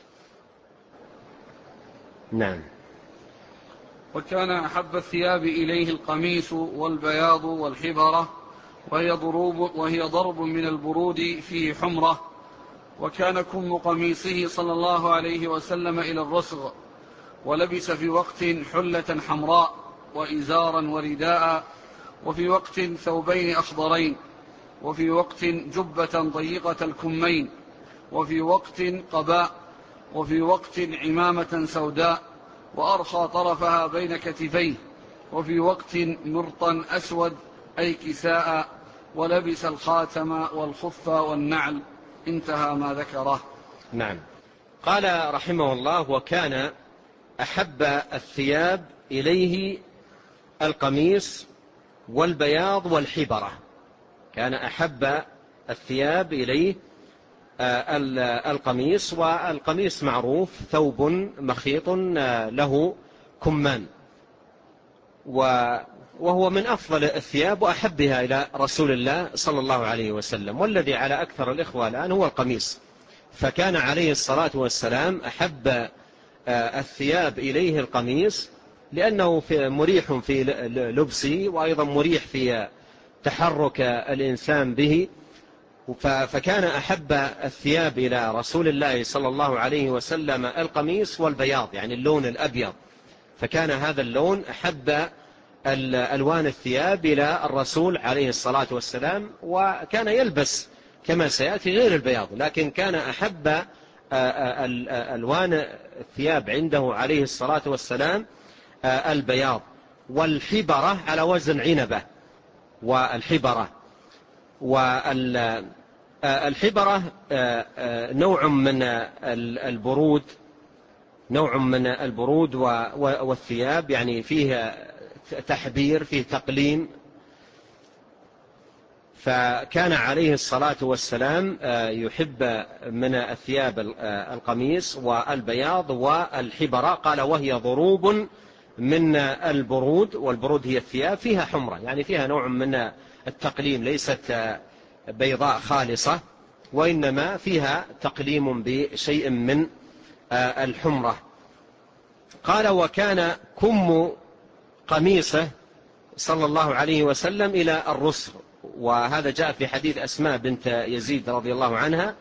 نعم. وكان أحب الثياب إليه القميص والبياض والحبرة، وهي ضرب من البرود فيه حمرة. وكان كم قميصه صلى الله عليه وسلم إلى الرسغ، ولبس في وقت حلة حمراء وإزارا ورداء، وفي وقت ثوبين أخضرين، وفي وقت جبة ضيقة الكمين، وفي وقت قباء، وفي وقت عمامة سوداء وأرخى طرفها بين كتفيه، وفي وقت مرطا أسود أي كساء، ولبس الخاتم والخف والنعل. انتهى ما ذكره. نعم. قال رحمه الله: وكان أحب الثياب إليه القميص والبياض والحبرة. كان أحب الثياب إليه القميص، والقميص معروف ثوب مخيط له كمان، وهو من أفضل الثياب وأحبها إلى رسول الله صلى الله عليه وسلم، والذي على أكثر الإخوة الآن هو القميص. فكان عليه الصلاة والسلام أحب الثياب إليه القميص، لأنه مريح في لبسه، وأيضا مريح في تحرك الإنسان به. فكان أحب الثياب إلى رسول الله صلى الله عليه وسلم القميص والبياض، يعني اللون الأبيض، فكان هذا اللون أحب الألوان الثياب إلى الرسول عليه الصلاة والسلام. وكان يلبس كما سيأتي غير البياض، لكن كان أحب ألوان الثياب عنده عليه الصلاة والسلام البياض. والحبرة على وزن عنبة، والحبرة نوع من البرود والثياب، يعني فيه تحبير، فيه تقليم. فكان عليه الصلاة والسلام يحب من الثياب القميص والبياض والحبرة. قال: وهي ضروب من البرود، والبرود هي الثياب فيها حمرة، يعني فيها نوع من التقليم، ليست بيضاء خالصة، وإنما فيها تقليم بشيء من الحمرة. قال: وكان كم قميصه صلى الله عليه وسلم إلى الرسغ، وهذا جاء في حديث أسماء بنت يزيد رضي الله عنها.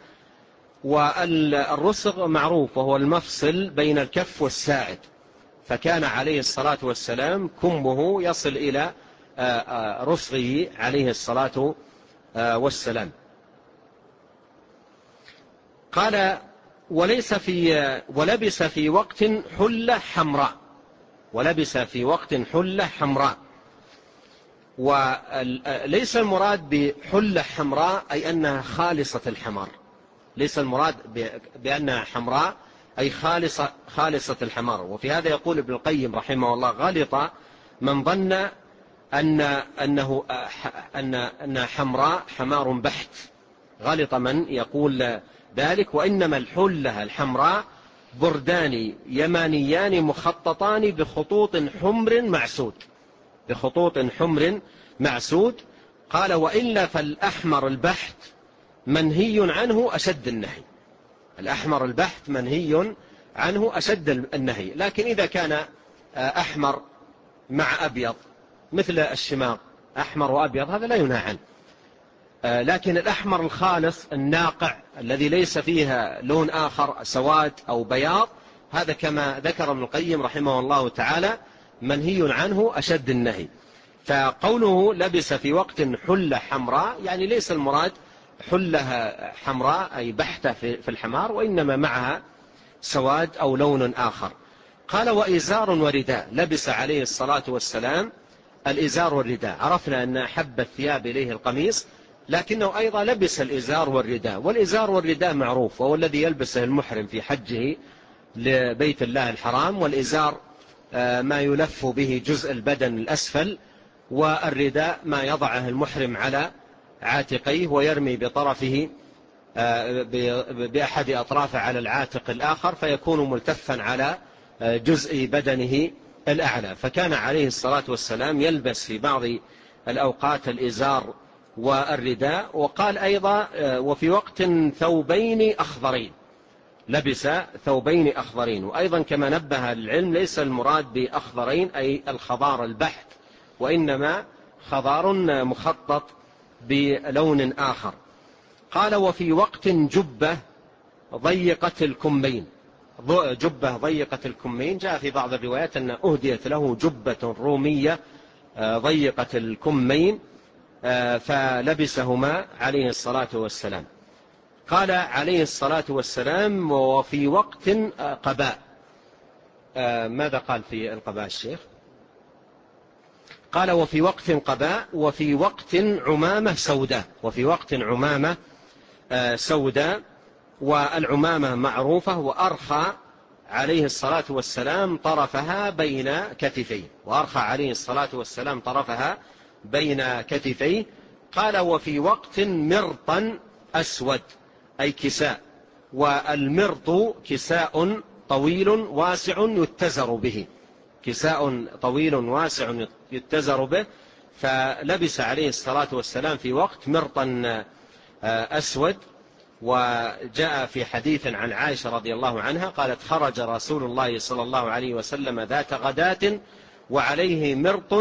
والرسغ معروف وهو المفصل بين الكف والساعد، فكان عليه الصلاة والسلام كمه يصل إلى رسغه عليه الصلاة والسلام. قال ولبس في وقت حلة حمراء، ولبس في وقت حلة حمراء. وليس المراد بحلة حمراء أي أنها خالصة الحمار، ليس المراد بأنها حمراء أي خالصة الحمار. وفي هذا يقول ابن القيم رحمه الله: غلط من ظن أن حمراء حمار بحت، غلط من يقول ذلك، وإنما الحلة الحمراء بردان يمانيان مخططان بخطوط حمر معسود، بخطوط حمر معسود. قال: وإلا فالأحمر البحت منهي عنه أشد النهي، الأحمر البحت منهي عنه أشد النهي. لكن إذا كان أحمر مع أبيض مثل الشماغ، أحمر وأبيض، هذا لا ينهى عنه. لكن الأحمر الخالص الناقع الذي ليس فيها لون آخر سواد أو بياض، هذا كما ذكر ابن القيم رحمه الله تعالى منهي عنه أشد النهي. فقوله لبس في وقت حلة حمراء يعني ليس المراد حلة حمراء أي بحتة في الحمار، وإنما معها سواد أو لون آخر. قال: وإزار ورداء، لبس عليه الصلاة والسلام الإزار والرداء. عرفنا أن أحب الثياب إليه القميص، لكنه أيضا لبس الإزار والرداء. والإزار والرداء معروف، وهو الذي يلبسه المحرم في حجه لبيت الله الحرام. والإزار ما يلف به جزء البدن الأسفل، والرداء ما يضعه المحرم على عاتقيه ويرمي بطرفه بأحد أطرافه على العاتق الآخر، فيكون ملتفا على جزء بدنه الأعلى. فكان عليه الصلاة والسلام يلبس في بعض الأوقات الإزار والرداء. وقال أيضا: وفي وقت ثوبين أخضرين، لبس ثوبين أخضرين. وأيضا كما نبه العلم ليس المراد بأخضرين أي الخضار البحت، وإنما خضار مخطط بلون آخر. قال: وفي وقت جبة ضيقة الكمين، جبة ضيقة الكمين. جاء في بعض الروايات أن أهديت له جبة رومية ضيقة الكمين، فلبسهما عليه الصلاة والسلام. قال عليه الصلاة والسلام: وفي وقت قباء. ماذا قال في القباء الشيخ؟ قال: وفي وقت قباء، وفي وقت عمامة سوداء، وفي وقت عمامة سوداء. والعمامة معروفة، وأرخى عليه الصلاة والسلام طرفها بين كتفيه، وأرخى عليه الصلاة والسلام طرفها بين كتفيه. قال: وفي وقت مرطا أسود أي كساء. والمرط كساء طويل واسع يتزر به، كساء طويل واسع يتزر به. فلبس عليه الصلاة والسلام في وقت مرطا أسود. وجاء في حديث عن عائشة رضي الله عنها قالت: خرج رسول الله صلى الله عليه وسلم ذات غداة وعليه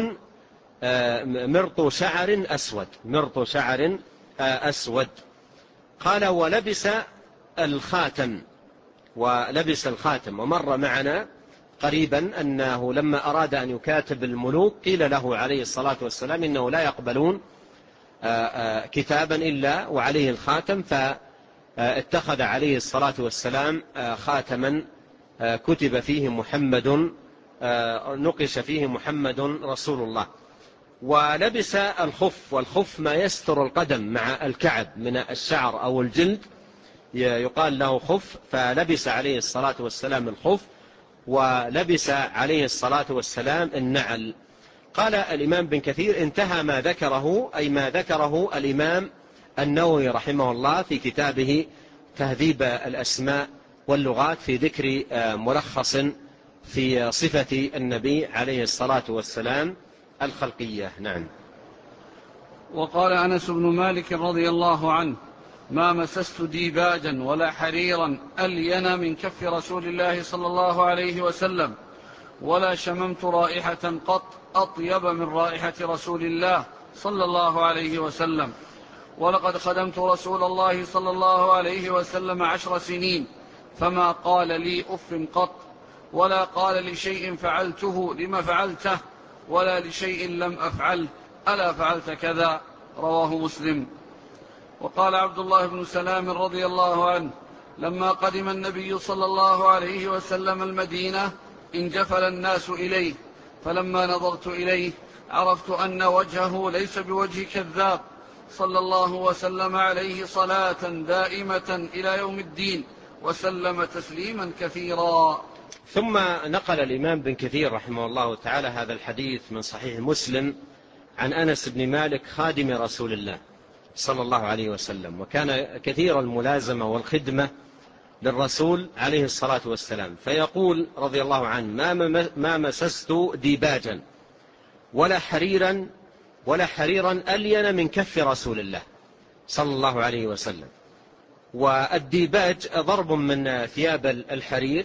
مرط شعر أسود، مرط شعر أسود. قال: ولبس الخاتم، ولبس الخاتم. ومر معنا قريبا أنه لما أراد أن يكاتب الملوك قيل له عليه الصلاة والسلام إنه لا يقبلون كتابا إلا وعليه الخاتم، فاتخذ عليه الصلاة والسلام خاتما كتب فيه محمد، نقش فيه محمد رسول الله. ولبس الخف، والخف ما يستر القدم مع الكعب من الشعر أو الجلد يقال له خف. فلبس عليه الصلاة والسلام الخف، ولبس عليه الصلاة والسلام النعل. قال الإمام بن كثير: انتهى ما ذكره، أي ما ذكره الإمام النووي رحمه الله في كتابه تهذيب الأسماء واللغات في ذكر ملخص في صفة النبي عليه الصلاة والسلام الخلقية. نعم. وقال أنس بن مالك رضي الله عنه: ما مسست ديباجا ولا حريرا ألين من كف رسول الله صلى الله عليه وسلم، ولا شممت رائحة قط أطيب من رائحة رسول الله صلى الله عليه وسلم. ولقد خدمت رسول الله صلى الله عليه وسلم 10 سنين، فما قال لي أف قط، ولا قال لشيء فعلته لما فعلته، ولا لشيء لم أفعله ألا فعلت كذا. رواه مسلم. وقال عبد الله بن سلام رضي الله عنه: لما قدم النبي صلى الله عليه وسلم المدينة انجفل الناس إليه، فلما نظرت إليه عرفت أن وجهه ليس بوجه كذاب، صلى الله وسلم عليه صلاة دائمة إلى يوم الدين، وسلم تسليما كثيرا. ثم نقل الإمام بن كثير رحمه الله تعالى هذا الحديث من صحيح مسلم عن أنس بن مالك خادم رسول الله صلى الله عليه وسلم، وكان كثير الملازمة والخدمة للرسول عليه الصلاة والسلام، فيقول رضي الله عنه: ما مسست ديباجا ولا حريرا ألين من كف رسول الله صلى الله عليه وسلم. والديباج ضرب من ثياب الحرير،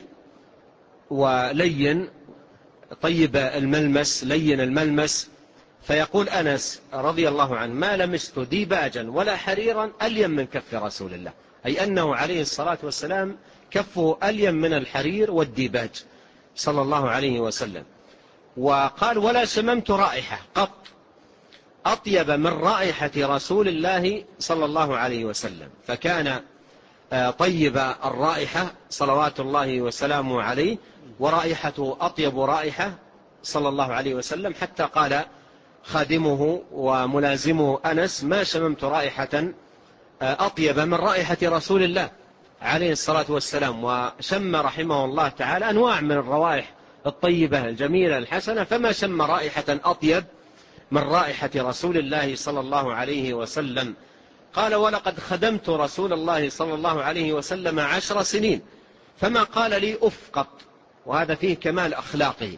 ولين طيب الملمس، لين الملمس. فيقول أنس رضي الله عنه: ما لمست ديباجا ولا حريرا ألين من كف رسول الله، أي أنه عليه الصلاة والسلام كفه ألين من الحرير والديباج صلى الله عليه وسلم. وقال: ولا شممت رائحة قط أطيب من رائحة رسول الله صلى الله عليه وسلم، فكان طيب الرائحة صلوات الله وسلامه عليه، ورائحته أطيب رائحة صلى الله عليه وسلم، حتى قال خادمه وملازمه أنس: ما شممت رائحة أطيب من رائحة رسول الله عليه الصلاة والسلام. وشم رحمه الله تعالى أنواع من الروائح الطيبة الجميلة الحسنة، فما شم رائحة أطيب من رائحة رسول الله صلى الله عليه وسلم. قال: ولقد خدمت رسول الله صلى الله عليه وسلم 10 سنين فما قال لي أف قط. وهذا فيه كمال أخلاقه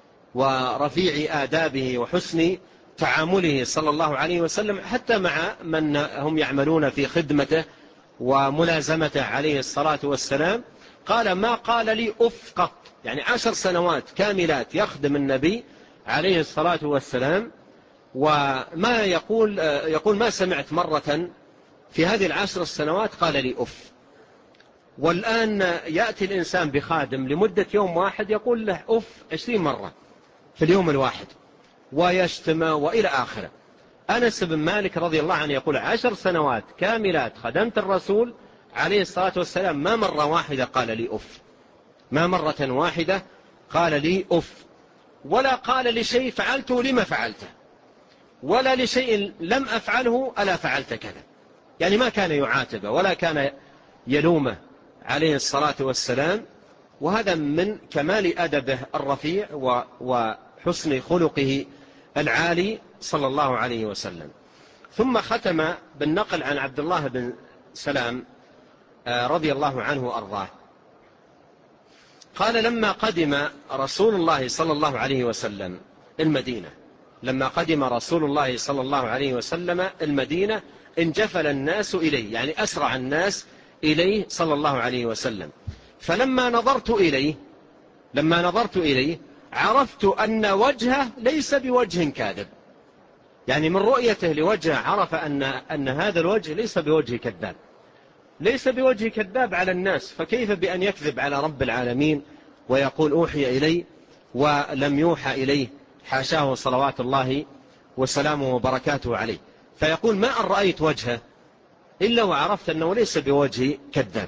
ورفيع آدابه وحسن تعامله صلى الله عليه وسلم، حتى مع من هم يعملون في خدمته وملازمته عليه الصلاة والسلام. قال: ما قال لي أف قط، يعني 10 سنوات كاملات يخدم النبي عليه الصلاة والسلام، وما يقول ما سمعت مرة في هذه 10 سنوات قال لي أف. والآن يأتي الإنسان بخادم لمدة يوم واحد يقول له أف 20 مرة في اليوم الواحد، ويشتم وإلى آخره. أنس بن مالك رضي الله عنه يقول: 10 سنوات كاملات خدمت الرسول عليه الصلاة والسلام، ما مرة واحدة قال لي أف، ما مرة واحدة قال لي أف، ولا قال لشيء فعلته لما فعلته، ولا لشيء لم أفعله ألا فعلت كذا. يعني ما كان يعاتبه ولا كان يلومه عليه الصلاة والسلام. وهذا من كمال أدبه الرفيع وحسن خلقه العالي صلى الله عليه وسلم. ثم ختم بالنقل عن عبد الله بن سلام رضي الله عنه وأرضاه قال: لما قدم رسول الله صلى الله عليه وسلم المدينة، لما قدم رسول الله صلى الله عليه وسلم المدينة انجفل الناس إليه، يعني أسرع الناس إليه صلى الله عليه وسلم. فلما نظرت إليه عرفت أن وجهه ليس بوجه كاذب، يعني من رؤيته لوجهه عرف أن هذا الوجه ليس بوجه كذاب، ليس بوجه كذاب على الناس، فكيف بأن يكذب على رب العالمين ويقول أوحي إلي ولم يوحى إليه، حاشاه صلوات الله وسلامه وبركاته عليه. فيقول: ما أن رأيت وجهه إلا وعرفت أنه ليس بوجه كذاب.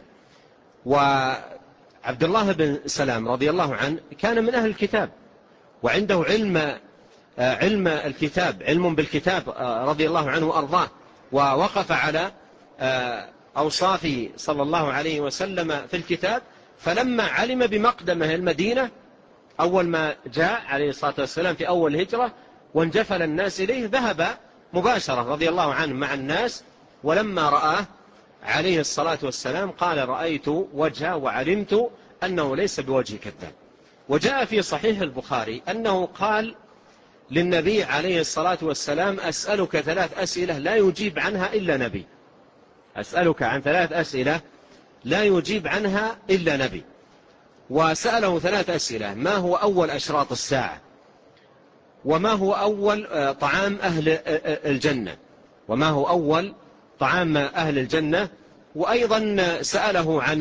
وعبد الله بن سلام رضي الله عنه كان من أهل الكتاب، وعنده علم الكتاب، علم بالكتاب رضي الله عنه وأرضاه، ووقف على أوصافه صلى الله عليه وسلم في الكتاب. فلما علم بمقدمه المدينة أول ما جاء عليه الصلاة والسلام في أول هجرة وانجفل الناس إليه، ذهب مباشرة رضي الله عنه مع الناس، ولما رآه عليه الصلاة والسلام قال: رأيت وجهه وعلمت أنه ليس بوجه كذاب. وجاء في صحيح البخاري أنه قال للنبي عليه الصلاة والسلام: أسألك 3 أسئلة لا يجيب عنها إلا نبي، أسألك عن 3 أسئلة لا يجيب عنها إلا نبي. وسأله 3 أسئلة: ما هو أول أشراط الساعة، وما هو أول طعام أهل الجنة، وما هو أول طعام أهل الجنة. وأيضا سأله عن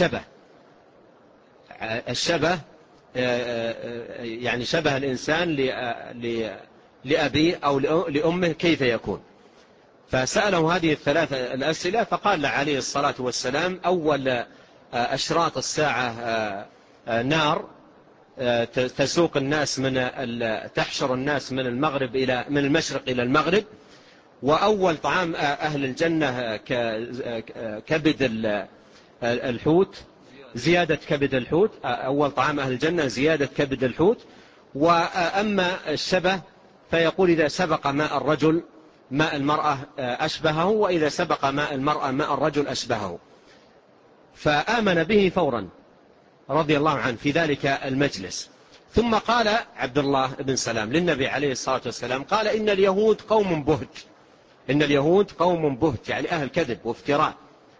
الشبه يعني شبه الإنسان لأبيه أو لأمه كيف يكون. فسأله هذه الثلاث الأسئلة، فقال عليه الصلاة والسلام: أول أشراط الساعة نار تسوق الناس تحشر الناس من المشرق إلى المغرب، وأول طعام أهل الجنة كبد الحوت، زيادة كبد الحوت. أول طعام أهل الجنة زيادة كبد الحوت. وأما الشبه فيقول: إذا سبق ماء الرجل ماء المرأة أشبهه، وإذا سبق ماء المرأة ماء الرجل أشبهه. فآمن به فورا رضي الله عنه في ذلك المجلس. ثم قال عبد الله بن سلام للنبي عليه الصلاة والسلام، قال: إن اليهود قوم بهت. إن اليهود قوم بهت، يعني أهل كذب وافتراء،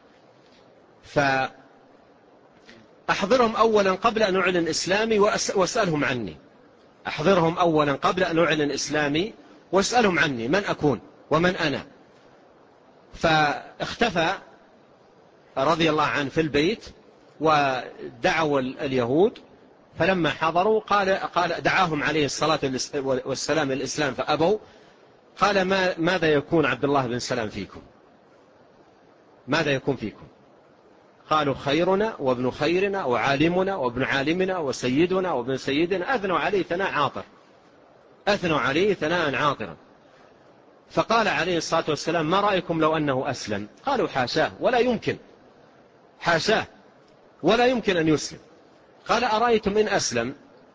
فأحضرهم أولا قبل أن أعلن إسلامي واسألهم عني. أحضرهم أولا قبل أن أعلن إسلامي واسألهم عني، من أكون ومن أنا. فاختفى رضي الله عنه في البيت، ودعوا اليهود، فلما حضروا قال دعاهم عليه الصلاة والسلام الإسلام فأبوا. قال: ماذا يكون عبد الله بن سلام فيكم؟ ماذا يكون فيكم؟ قالوا: خيرنا وابن خيرنا وعالمنا وابن عالمنا وسيدنا وابن سيدنا. أثنوا عليه ثناء عاطر، أثنوا عليه ثناء عاطرا. فقال عليه الصلاة والسلام: ما رأيكم لو أنه أسلم؟ قالوا: حاشاه، ولا يمكن، حاشاه ولا يمكن أن يسلم. قال: أرأيتم إن أسلم؟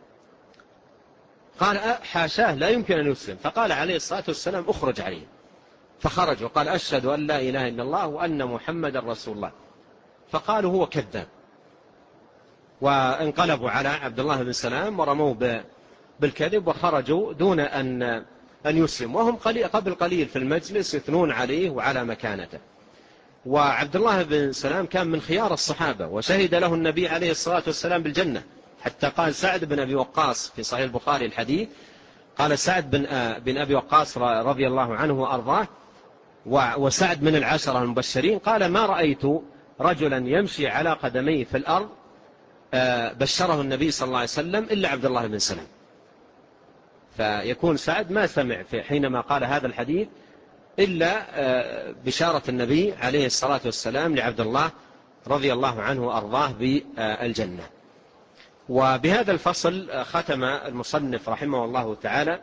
قال: حاشاه لا يمكن أن يسلم. فقال عليه الصلاة والسلام: أخرج عليه. فخرج وقال: أشهد أن لا إله إلا الله وأن محمد رسول الله. فقالوا: هو كذاب. وانقلبوا على عبد الله بن سلام ورموه بالكذب، وخرجوا دون أن يسلم، وهم قبل قليل في المجلس يثنون عليه وعلى مكانته. وعبد الله بن سلام كان من خيار الصحابة، وشهد له النبي عليه الصلاة والسلام بالجنة، حتى قال سعد بن أبي وقاص في صحيح البخاري الحديث، قال سعد بن أبي وقاص رضي الله عنه وأرضاه، وسعد من العشرة المبشرين، قال: ما رأيت رجلا يمشي على قدميه في الأرض بشره النبي صلى الله عليه وسلم إلا عبد الله بن سلام. فيكون سعد ما سمع حينما قال هذا الحديث إلا بشارة النبي عليه الصلاة والسلام لعبد الله رضي الله عنه وأرضاه بالجنة. وبهذا الفصل ختم المصنف رحمه الله تعالى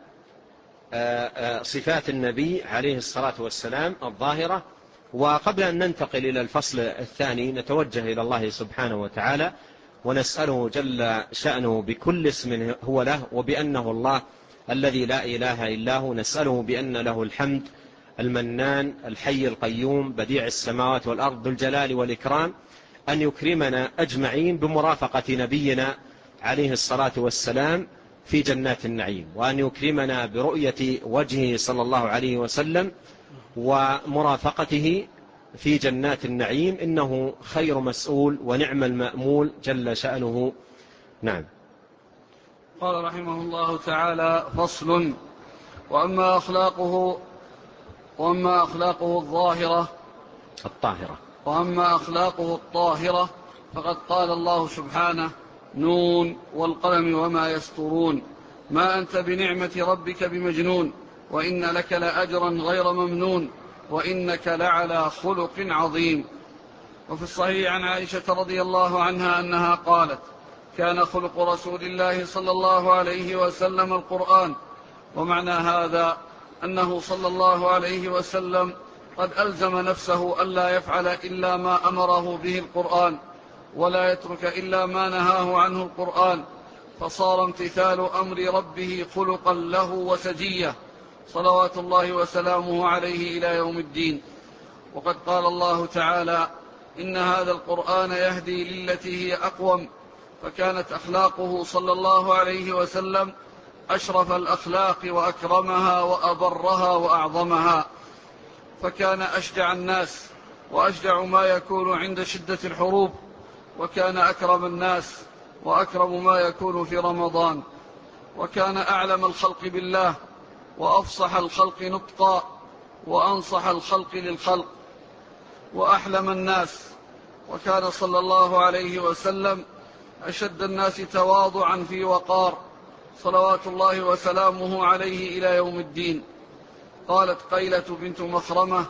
صفات النبي عليه الصلاة والسلام الظاهرة. وقبل أن ننتقل إلى الفصل الثاني نتوجه إلى الله سبحانه وتعالى ونسأله جل شأنه بكل اسم هو له، وبأنه الله الذي لا إله إلا هو. نسأله بأن له الحمد المنان الحي القيوم بديع السماوات والأرض ذو الجلال والإكرام، أن يكرمنا أجمعين بمرافقة نبينا عليه الصلاة والسلام في جنات النعيم، وأن يكرمنا برؤية وجهه صلى الله عليه وسلم ومرافقته في جنات النعيم، إنه خير مسؤول ونعم المأمول جل شأنه. نعم. قال رحمه الله تعالى: فصل. وأما أخلاقه الظاهرة الطاهرة. وأما أخلاقه الطاهرة فقد قال الله سبحانه: نون والقلم وما يسطرون، ما أنت بنعمة ربك بمجنون، وإن لك لأجرا غير ممنون، وإنك لعلى خلق عظيم. وفي الصحيح عن عائشة رضي الله عنها أنها قالت: كان خلق رسول الله صلى الله عليه وسلم القرآن. ومعنى هذا أنه صلى الله عليه وسلم قد ألزم نفسه ألا يفعل إلا ما أمره به القرآن، ولا يترك إلا ما نهاه عنه القرآن، فصار امتثال أمر ربه خلقا له وسجية صلوات الله وسلامه عليه إلى يوم الدين. وقد قال الله تعالى: إن هذا القرآن يهدي للتي هي أقوم. فكانت أخلاقه صلى الله عليه وسلم أشرف الأخلاق وأكرمها وأبرها وأعظمها، فكان أشجع الناس وأشجع ما يكون عند شدة الحروب، وكان أكرم الناس وأكرم ما يكون في رمضان، وكان أعلم الخلق بالله وأفصح الخلق نطقا وأنصح الخلق للخلق وأحلم الناس. وكان صلى الله عليه وسلم أشد الناس تواضعا في وقار صلوات الله وسلامه عليه إلى يوم الدين. قالت قيلة بنت مخرمة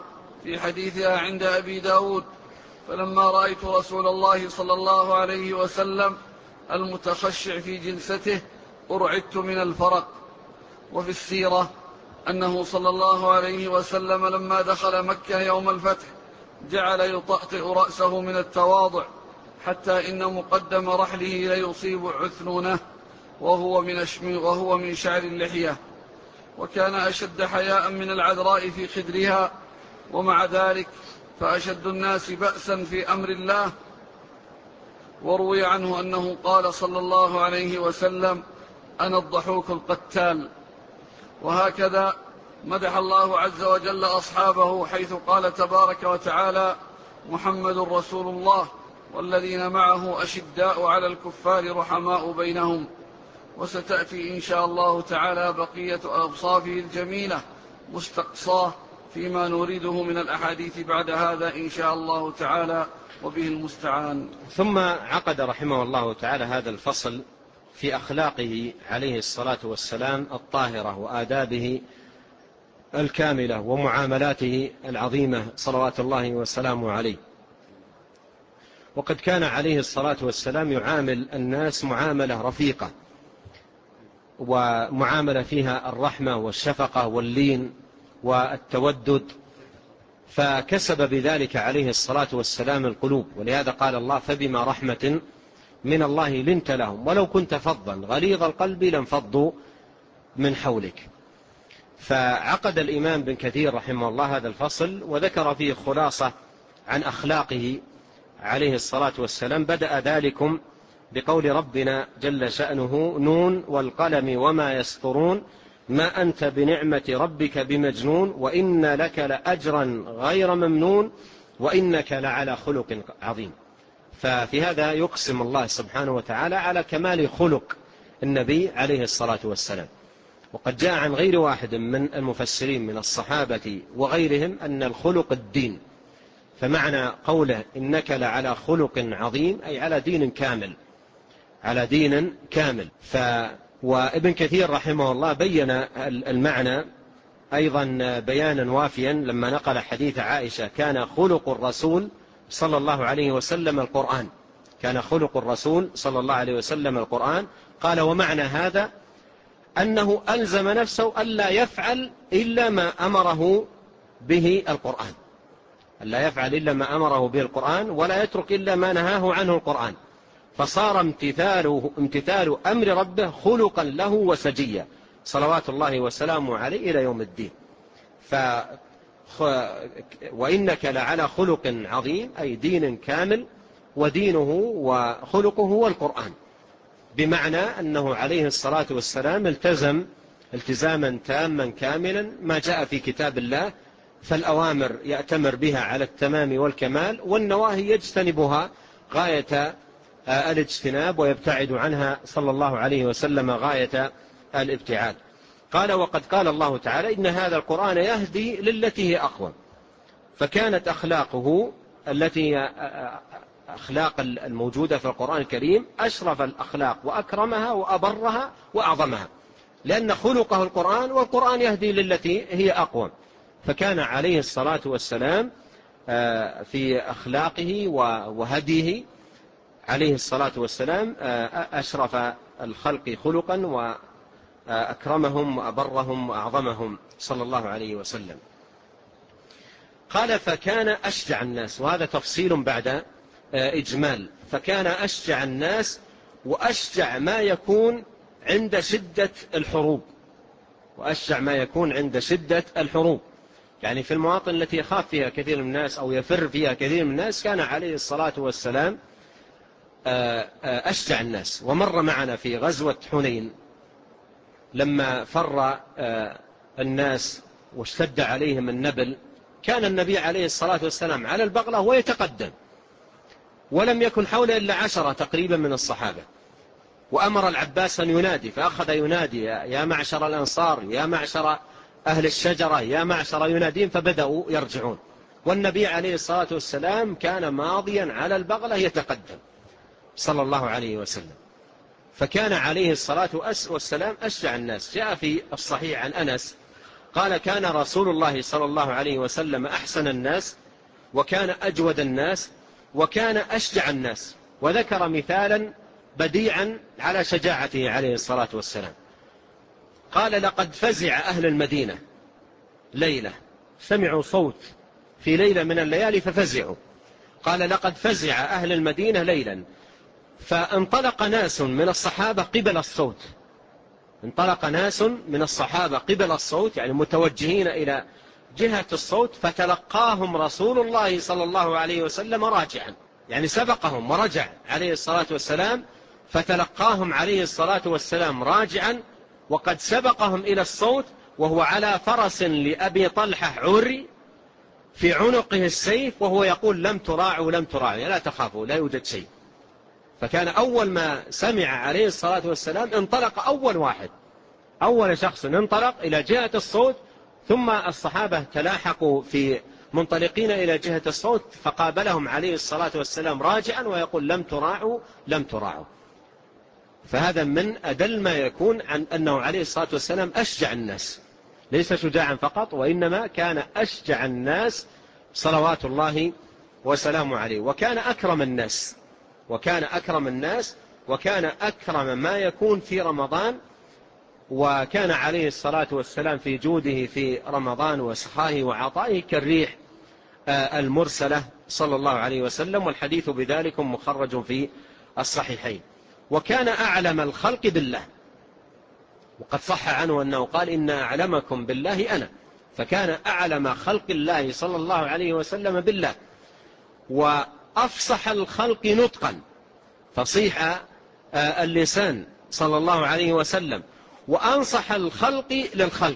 في حديثها عند أبي داود: فلما رأيت رسول الله صلى الله عليه وسلم المتخشع في جلسته أرعدت من الفرق. وفي السيرة أنه صلى الله عليه وسلم لما دخل مكة يوم الفتح جعل يطأطئ رأسه من التواضع، حتى إن مقدم رحله ليصيب عثنونه وهو من شعر اللحية، وكان أشد حياء من العذراء في خدرها، ومع ذلك فأشد الناس بأسا في أمر الله. وروي عنه أنه قال صلى الله عليه وسلم: أنا الضحوك القتال. وهكذا مدح الله عز وجل أصحابه، حيث قال تبارك وتعالى: محمد رسول الله والذين معه أشداء على الكفار رحماء بينهم. وستأتي إن شاء الله تعالى بقية أوصافه الجميلة مستقصاه فيما نريده من الأحاديث بعد هذا إن شاء الله تعالى، وبه المستعان. ثم عقد رحمه الله تعالى هذا الفصل في أخلاقه عليه الصلاة والسلام الطاهرة وآدابه الكاملة ومعاملاته العظيمة صلوات الله وسلامه عليه. وقد كان عليه الصلاة والسلام يعامل الناس معاملة رفيقة، ومعاملة فيها الرحمة والشفقة واللين والتودد، فكسب بذلك عليه الصلاة والسلام القلوب. ولهذا قال الله: فبما رحمة من الله لنت لهم ولو كنت فظا غليظ القلب لانفضوا من حولك. فعقد الإمام ابن كثير رحمه الله هذا الفصل وذكر فيه خلاصة عن أخلاقه عليه الصلاة والسلام. بدأ ذلكم بقول ربنا جل شأنه: نون والقلم وما يسطرون ما أنت بنعمة ربك بمجنون وإن لك لأجرا غير ممنون وإنك لعلى خلق عظيم. ففي هذا يقسم الله سبحانه وتعالى على كمال خلق النبي عليه الصلاة والسلام. وقد جاء عن غير واحد من المفسرين من الصحابة وغيرهم أن الخلق الدين، فمعنى قوله إنك لعلى خلق عظيم أي على دين كامل، على دين كامل. وابن كثير رحمه الله بين المعنى أيضا بيانا وافيا لما نقل حديث عائشة: كان خلق الرسول صلى الله عليه وسلم القرآن. كان خلق الرسول صلى الله عليه وسلم القرآن. قال: ومعنى هذا أنه ألزم نفسه ألا يفعل إلا ما أمره به القرآن، ألا يفعل إلا ما أمره به القرآن، ولا يترك إلا ما نهاه عنه القرآن. فصار امتثال أمر ربه خلقا له وسجيا صلوات الله وسلامه عليه إلى يوم الدين. وإنك لعلى خلق عظيم أي دين كامل، ودينه وخلقه هو القرآن، بمعنى أنه عليه الصلاة والسلام التزم التزاما تاما كاملا ما جاء في كتاب الله، فالأوامر يأتمر بها على التمام والكمال، والنواهي يجتنبها غاية الاجتناب ويبتعد عنها صلى الله عليه وسلم غاية الابتعاد. قال: وقد قال الله تعالى: إن هذا القرآن يهدي للتي هي أقوم. فكانت أخلاقه التي أخلاق الموجودة في القرآن الكريم أشرف الأخلاق وأكرمها وأبرها وأعظمها، لأن خلقه القرآن، والقرآن يهدي للتي هي أقوم. فكان عليه الصلاة والسلام في أخلاقه وهديه عليه الصلاة والسلام أشرف الخلق خلقا وأكرمهم وأبرهم وأعظمهم صلى الله عليه وسلم. قال: فكان أشجع الناس، وهذا تفصيل بعد إجمال. فكان أشجع الناس، وأشجع ما يكون عند شدة الحروب، وأشجع ما يكون عند شدة الحروب، يعني في المواطن التي يخاف فيها كثير من الناس أو يفر فيها كثير من الناس كان عليه الصلاة والسلام أشجع الناس. ومر معنا في غزوة حنين لما فر الناس واشتد عليهم النبل، كان النبي عليه الصلاة والسلام على البغلة ويتقدم، ولم يكن حوله إلا 10 تقريبا من الصحابة، وأمر العباس أن ينادي، فأخذ ينادي: يا معشر الأنصار، يا معشر أهل الشجرة، يا معشر، ينادين، فبدأوا يرجعون، والنبي عليه الصلاة والسلام كان ماضيا على البغلة يتقدم صلى الله عليه وسلم. فكان عليه الصلاة والسلام أشجع الناس. جاء في الصحيح عن أنس قال كان رسول الله صلى الله عليه وسلم أحسن الناس، وكان أجود الناس، وكان أشجع الناس، وذكر مثالا بديعا على شجاعته عليه الصلاة والسلام. قال لقد فزع أهل المدينة ليلة، سمعوا صوت في ليلة من الليالي ففزعوا. قال لقد فزع أهل المدينة ليلا، فانطلق ناس من الصحابة قبل الصوت، انطلق ناس من الصحابة قبل الصوت يعني متوجهين إلى جهة الصوت، فتلقاهم رسول الله صلى الله عليه وسلم راجعا، يعني سبقهم ورجع عليه الصلاة والسلام، فتلقاهم عليه الصلاة والسلام راجعا وقد سبقهم إلى الصوت، وهو على فرس لأبي طلحة عري في عنقه السيف، وهو يقول لم تراعوا لم تراعوا، لا تخافوا لا يوجد شيء. فكان أول ما سمع عليه الصلاة والسلام انطلق أول واحد، أول شخص انطلق إلى جهة الصوت، ثم الصحابة تلاحقوا في منطلقين إلى جهة الصوت، فقابلهم عليه الصلاة والسلام راجعا ويقول لم تراعوا لم تراعوا. فهذا من أدل ما يكون عن أنه عليه الصلاة والسلام أشجع الناس، ليس شجاعا فقط، وإنما كان أشجع الناس صلوات الله وسلامه عليه. وكان أكرم الناس، وكان أكرم الناس، وكان أكرم ما يكون في رمضان. وكان عليه الصلاة والسلام في جوده في رمضان وسخائه وعطائه كالريح المرسلة صلى الله عليه وسلم، والحديث بذلك مخرج في الصحيحين. وكان أعلم الخلق بالله، وقد صح عنه أنه قال إن أعلمكم بالله أنا، فكان أعلم خلق الله صلى الله عليه وسلم بالله، وأفصح الخلق نطقا، فصيح اللسان صلى الله عليه وسلم، وأنصح الخلق للخلق،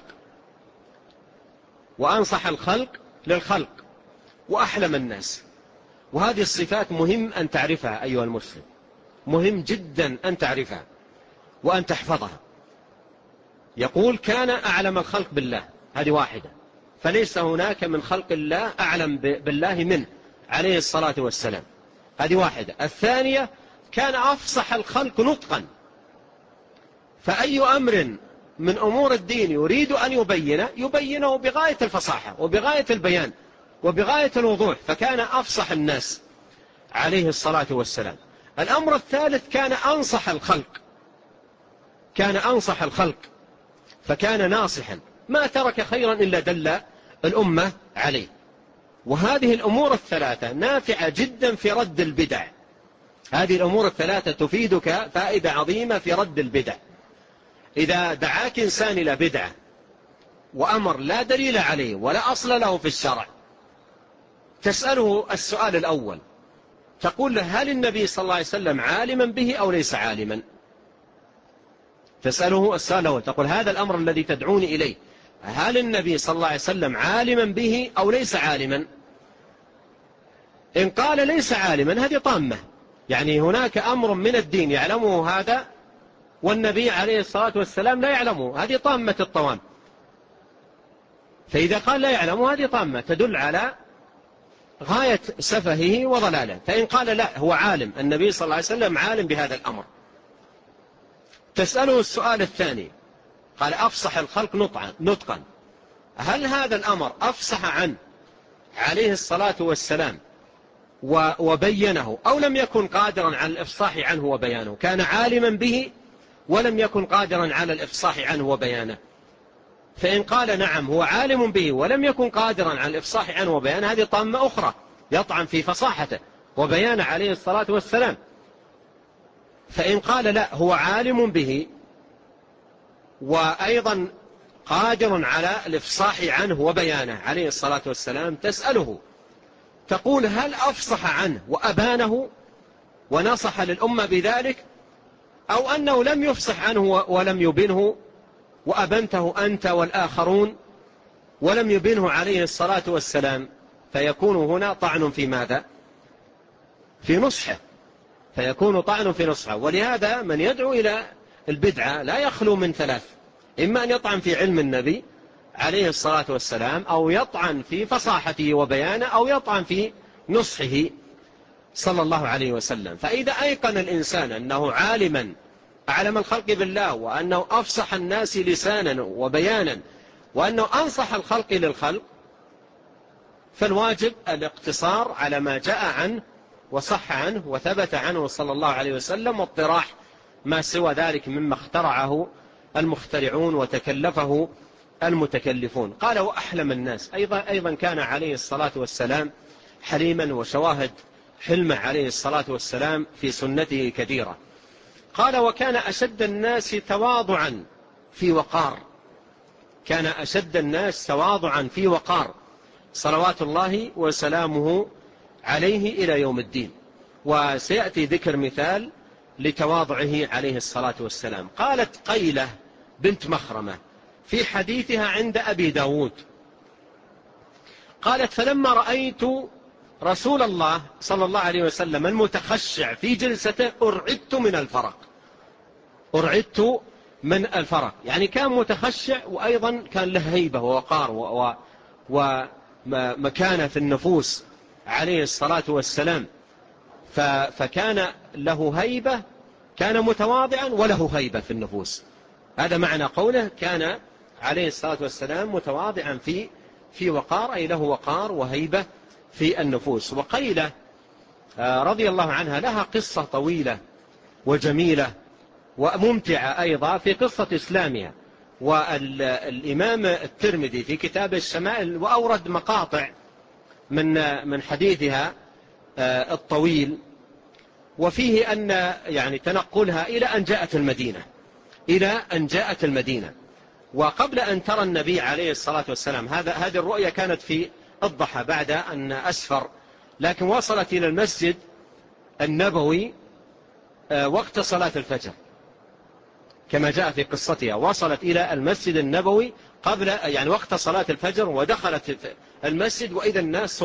وأنصح الخلق للخلق، وأحلم الناس. وهذه الصفات مهم أن تعرفها أيها المسلم، مهم جدا أن تعرفها وأن تحفظها. يقول كان أعلم الخلق بالله، هذه واحدة، فليس هناك من خلق الله أعلم بالله منه عليه الصلاة والسلام، هذه واحدة. الثانية كان أفصح الخلق نطقا، فأي أمر من أمور الدين يريد أن يبينه بغاية الفصاحة وبغاية البيان وبغاية الوضوح، فكان أفصح الناس عليه الصلاة والسلام. الأمر الثالث كان أنصح الخلق، كان أنصح الخلق، فكان ناصحا، ما ترك خيرا إلا دل الأمة عليه. وهذه الأمور الثلاثة نافعة جدا في رد البدع، هذه الأمور الثلاثة تفيدك فائدة عظيمة في رد البدع. إذا دعاك إنسان إلى بدعة وأمر لا دليل عليه ولا أصل له في الشرع، تسأله السؤال الأول، تقول له هل النبي صلى الله عليه وسلم عالما به أو ليس عالما؟ تسأله السؤال الأول، تقول هذا الأمر الذي تدعوني إليه هل النبي صلى الله عليه وسلم عالما به أو ليس عالما؟ إن قال ليس عالما هذه طامة، يعني هناك أمر من الدين يعلمه هذا والنبي عليه الصلاة والسلام لا يعلمه، هذه طامة الطوام. فإذا قال لا يعلمه هذه طامة تدل على غاية سفهه وضلاله. فإن قال لا هو عالم، النبي صلى الله عليه وسلم عالم بهذا الأمر، تسأله السؤال الثاني، قال أفصح الخلق نطقا، هل هذا الأمر أفصح عنه عليه الصلاة والسلام وبينه أو لم يكن قادرا على الإفصاح عنه وبيانه؟ كان عالما به ولم يكن قادرا على الإفصاح عنه وبيانه. فإن قال نعم هو عالم به ولم يكن قادرا على الإفصاح عنه وبيانه، هذه طامة أخرى يطعن في فصاحته وبيانه عليه الصلاة والسلام. فإن قال لا هو عالم به وأيضا قادر على الإفصاح عنه وبيانه عليه الصلاة والسلام، تسأله تقول هل أفصح عنه وأبانه ونصح للأمة بذلك، أو أنه لم يفصح عنه ولم يبنه وأبنته أنت والآخرون ولم يبنه عليه الصلاة والسلام؟ فيكون هنا طعن في ماذا؟ في نصحه، فيكون طعن في نصحه. ولهذا من يدعو إلى البدعة لا يخلو من ثلاث، إما أن يطعن في علم النبي عليه الصلاة والسلام، أو يطعن في فصاحته وبيانه، أو يطعن في نصحه صلى الله عليه وسلم. فإذا أيقن الإنسان أنه عالما أعلم الخلق بالله، وأنه أفصح الناس لسانا وبيانا، وأنه أنصح الخلق للخلق، فالواجب الاقتصار على ما جاء عنه وصح عنه وثبت عنه صلى الله عليه وسلم، واطراح ما سوى ذلك مما اخترعه المخترعون وتكلفه المتكلفون. قال وأحلم الناس، أيضا كان عليه الصلاة والسلام حليما، وشواهد حلمه عليه الصلاة والسلام في سنته كثيرة. قال وكان أشد الناس تواضعا في وقار، كان أشد الناس تواضعا في وقار صلوات الله وسلامه عليه إلى يوم الدين. وسيأتي ذكر مثال لتواضعه عليه الصلاة والسلام. قالت قيلة بنت مخرمة في حديثها عند أبي داود، قالت فلما رأيت رسول الله صلى الله عليه وسلم المتخشع في جلسته أرعدت من الفرق. أرعدت من الفرق، يعني كان متخشع وأيضا كان له هيبة ووقار ومكانة في النفوس عليه الصلاة والسلام، فكان له هيبة، كان متواضعا وله هيبة في النفوس. هذا معنى قوله كان عليه الصلاة والسلام متواضعا في وقار، أي له وقار وهيبة في النفوس. وقيلة رضي الله عنها لها قصة طويلة وجميلة وممتعة أيضا في قصة إسلامها. والإمام الترمذي في كتاب الشمائل وأورد مقاطع من حديثها الطويل، وفيه أن يعني تنقلها إلى أن جاءت المدينة، وقبل أن ترى النبي عليه الصلاة والسلام. هذه الرؤية كانت في الضحى بعد أن أسفر، لكن وصلت إلى المسجد النبوي وقت صلاة الفجر كما جاء في قصتها. وصلت إلى المسجد النبوي قبل يعني وقت صلاة الفجر، ودخلت المسجد وإذا الناس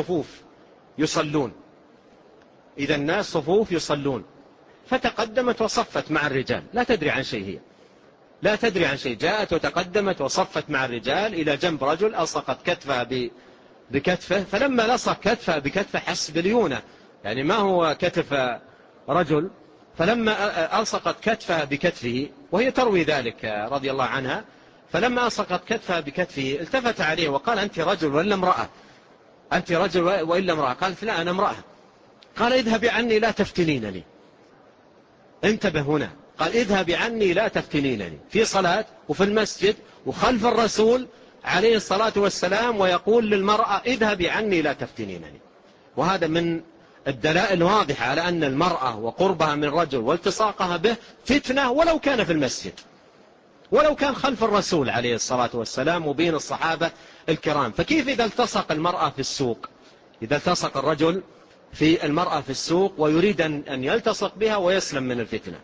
صفوف يصلون، فتقدمت وصفت مع الرجال، لا تدري عن شيء، جاءت وتقدمت وصفت مع الرجال إلى جنب رجل ألصقت كتفها بكتفه، فلما لصق كتفها بكتفه حس بليونة، يعني ما هو كتف رجل، فلما ألصقت كتفها بكتفه وهي تروي ذلك رضي الله عنها، فلما ألصقت كتفها بكتفه التفت عليه وقال أنت رجل ولا امرأة؟ أنت رجل وإلا امرأة؟ قالت لا أنا امرأة. قال اذهبي عني لا تفتنينني. انتبه هنا، قال اذهبي عني لا تفتنينني، في صلاة وفي المسجد وخلف الرسول عليه الصلاة والسلام، ويقول للمرأة اذهبي عني لا تفتنينني. وهذا من الدلائل الواضحة على أن المرأة وقربها من الرجل والتصاقها به فتنة، ولو كان في المسجد، ولو كان خلف الرسول عليه الصلاة والسلام وبين الصحابة الكرام. فكيف إذا التصق المرأة في السوق، إذا التصق الرجل في المرأة في السوق ويريد أن يلتصق بها ويسلم من الفتنة؟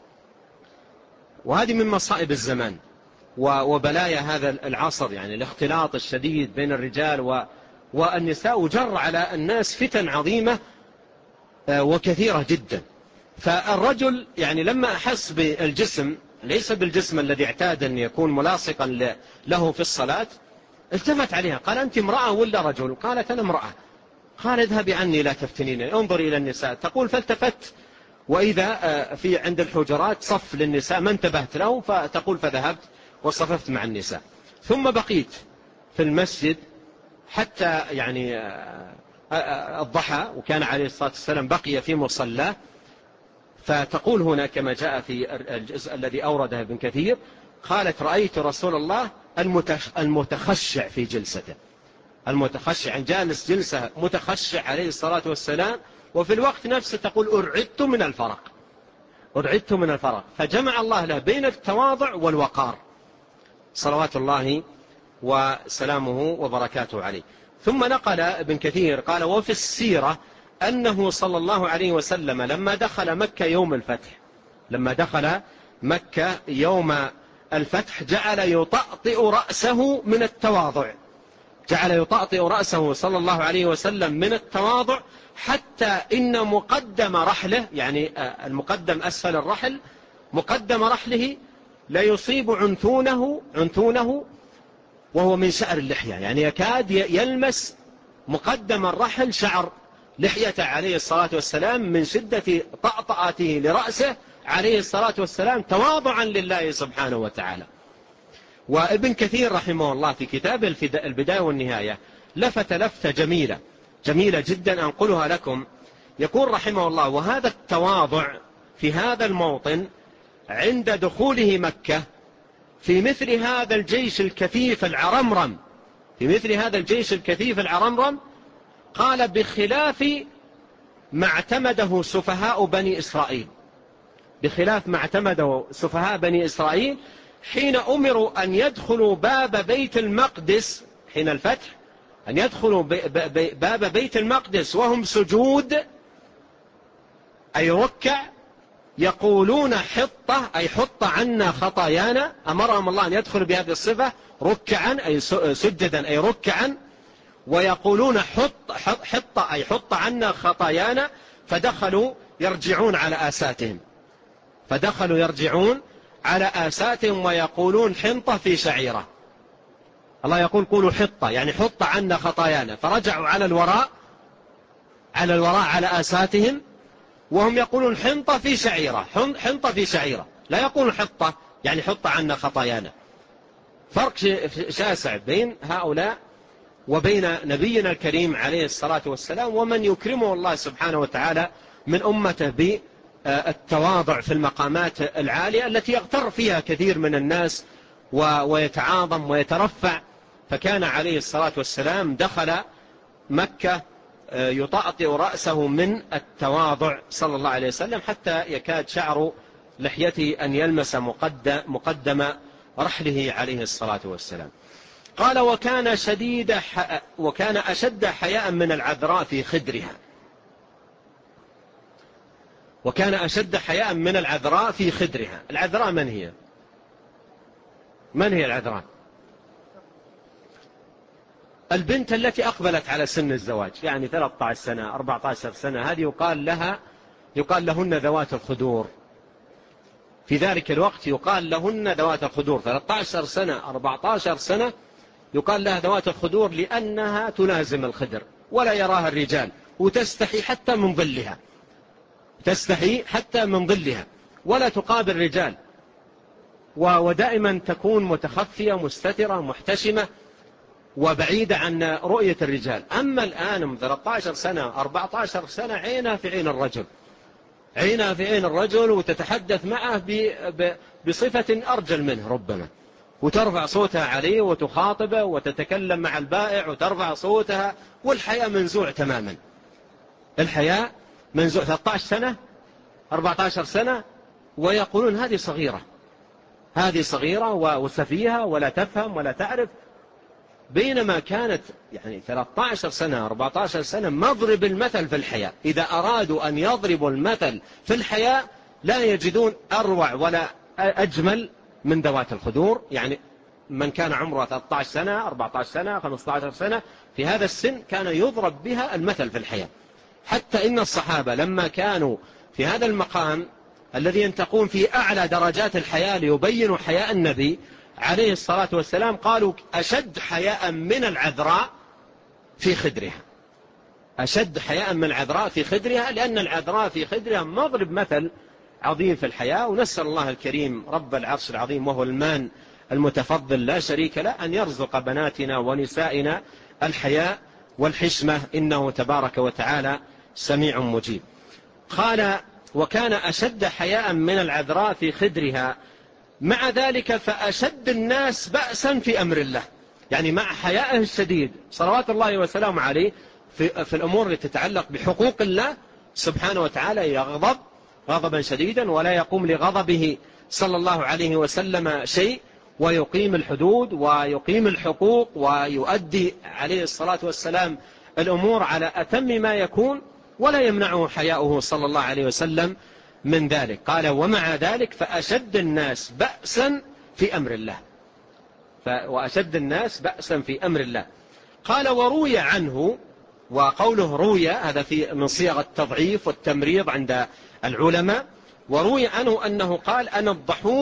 وهذه من مصائب الزمان وبلايا هذا العصر، يعني الاختلاط الشديد بين الرجال والنساء، وجر على الناس فتن عظيمة وكثيرة جدا. فالرجل يعني لما أحس بالجسم، ليس بالجسم الذي اعتاد أن يكون ملاصقا له في الصلاة، التفت عليها قال أنت امرأة ولا رجل؟ قالت أنا امرأة. قال اذهبي عني لا تفتنيني، انظر إلى النساء. تقول فالتفت وإذا في عند الحجرات صف للنساء ما انتبهت له، فتقول فذهبت وصففت مع النساء، ثم بقيت في المسجد حتى يعني الضحى، وكان عليه الصلاة والسلام بقي في مصلاه. فتقول هنا كما جاء في الجزء الذي أورده ابن كثير، قالت رأيت رسول الله المتخشع في جلسته، المتخشع جالس جلسة متخشع عليه الصلاة والسلام، وفي الوقت نفسه تقول أرعدت من الفرق. فجمع الله له بين التواضع والوقار صلوات الله وسلامه وبركاته عليه. ثم نقل ابن كثير قال وفي السيرة أنه صلى الله عليه وسلم لما دخل مكة يوم الفتح جعل يطأطئ رأسه من التواضع، جعل يطأطئ رأسه صلى الله عليه وسلم من التواضع، حتى إن مقدم رحله، يعني المقدم أسفل الرحل، مقدم رحله لا يصيب عنتونه وهو من شعر اللحية، يعني يكاد يلمس مقدم الرحل شعر لحيته عليه الصلاة والسلام من شدة طأطأته لرأسه عليه الصلاة والسلام تواضعا لله سبحانه وتعالى. وابن كثير رحمه الله في كتاب البداية والنهاية لفت لفتة جميلة جدا أنقلها لكم. يقول رحمه الله: وهذا التواضع في هذا الموطن عند دخوله مكة في مثل هذا الجيش الكثيف العرمرم، قال بخلاف ما اعتمده سفهاء بني إسرائيل حين أمروا أن يدخلوا باب بيت المقدس حين الفتح، أن يدخلوا باب بيت المقدس وهم سجود أي ركع، يقولون حطة أي حط عنا خطايانا. أمرهم الله أن يدخلوا بهذه الصفة ركعا أي سجدا أي ركعا، ويقولون حطة أي حط عنا خطايانا، فدخلوا يرجعون على آساتهم ويقولون حنطة في شعيرة. الله يقول قولوا حطة يعني حط عنا خطايانا، فرجعوا على الوراء على آساتهم وهم يقولون حنطة في شعيرة، لا يقولون حطة يعني حط عنا خطايانا. فرق شاسع بين هؤلاء وبين نبينا الكريم عليه الصلاة والسلام، ومن يكرمه الله سبحانه وتعالى من أمته بالتواضع في المقامات العالية التي يغتر فيها كثير من الناس ويتعاظم ويترفع. فكان عليه الصلاة والسلام دخل مكة يطأطئ رأسه من التواضع صلى الله عليه وسلم، حتى يكاد شعر لحيته أن يلمس مقدم رحله عليه الصلاة والسلام. قال: وكان أشد حياء من العذراء في خدرها. العذراء من هي العذراء؟ البنت التي أقبلت على سن الزواج، يعني 13 سنة 14 سنة، هذه يقال لهن ذوات الخدور. في ذلك الوقت يقال لهن ذوات الخدور، 13 سنة 14 سنة يقال لها ذوات الخدور، لأنها تلازم الخدر ولا يراها الرجال، وتستحي حتى من ظلها ولا تقابل رجال، ودائما تكون متخفية مستترة محتشمة وبعيدة عن رؤية الرجال. أما الآن من 13 سنة 14 سنة عينها في عين الرجل وتتحدث معه بصفة أرجل منه ربما، وترفع صوتها عليه وتخاطبه وتتكلم مع البائع وترفع صوتها، والحياء منزوع تماما. 13 سنة 14 سنة ويقولون هذه صغيرة وسفيهة ولا تفهم ولا تعرف، بينما كانت يعني 13 سنة 14 سنة مضرب المثل في الحياء. إذا أرادوا أن يضربوا المثل في الحياء لا يجدون أروع ولا أجمل من ذوات الخدور. يعني من كان عمره 13 سنة 14 سنة 15 سنة في هذا السن كان يضرب بها المثل في الحياء. حتى إن الصحابة لما كانوا في هذا المقام الذي ينتقون في أعلى درجات الحياء ليبينوا حياء النبي عليه الصلاة والسلام، قالوا أشد حياء من العذراء في خدرها، لأن العذراء في خدرها مضرب مثل عظيم في الحياء. ونسأل الله الكريم رب العرش العظيم وهو المان المتفضل لا شريك له أن يرزق بناتنا ونسائنا الحياء والحشمة، إنه تبارك وتعالى سميع مجيب. قال: وكان أشد حياء من العذراء في خدرها، مع ذلك فأشد الناس بأسا في أمر الله. يعني مع حيائه الشديد صلوات الله وسلامه عليه في الأمور التي تتعلق بحقوق الله سبحانه وتعالى يغضب غضبا شديدا، ولا يقوم لغضبه صلى الله عليه وسلم شيء، ويقيم الحدود ويقيم الحقوق ويؤدي عليه الصلاة والسلام الأمور على أتم ما يكون، ولا يمنعه حياؤه صلى الله عليه وسلم من ذلك. قال: ومع ذلك فأشد الناس بأسا في أمر الله. قال: وروي عنه، وقوله روي هذا من صيغ التضعيف والتمريض عند العلماء، وروي عنه أنه قال: أنا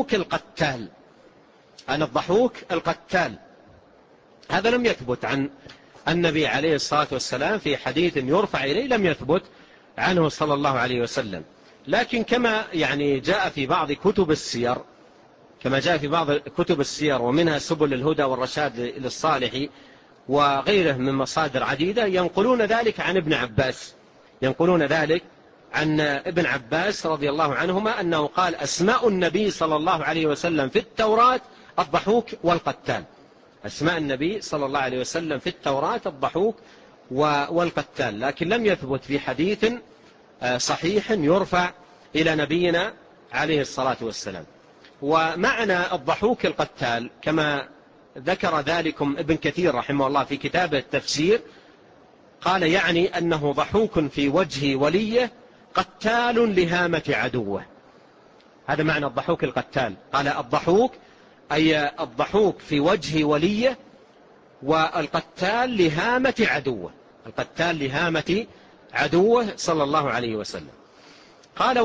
الضحوك القتال. هذا لم يثبت عن النبي عليه الصلاة والسلام في حديث يرفع إليه، لم يثبت عنه صلى الله عليه وسلم. لكن كما يعني جاء في بعض كتب السير كما جاء في بعض كتب السير ومنها سبل الهدى والرشاد للصالح وغيره من مصادر عديدة ينقلون ذلك عن ابن عباس، ينقلون ذلك عن ابن عباس رضي الله عنهما أنه قال أسماء النبي صلى الله عليه وسلم في التوراة الضحوك والقتال. أسماء النبي صلى الله عليه وسلم في التوراة الضحوك والقتال، لكن لم يثبت في حديث صحيح يرفع إلى نبينا عليه الصلاة والسلام. ومعنى الضحوك القتال كما ذكر ذلكم ابن كثير رحمه الله في كتابه التفسير، قال يعني أنه ضحوك في وجه وليه قتال لهامة عدوه. هذا معنى الضحوك القتال. قال الضحوك أي الضحوك في وجه وليه، والقتال لهامة عدوه، القتال لهامة عدوه صلى الله عليه وسلم. قال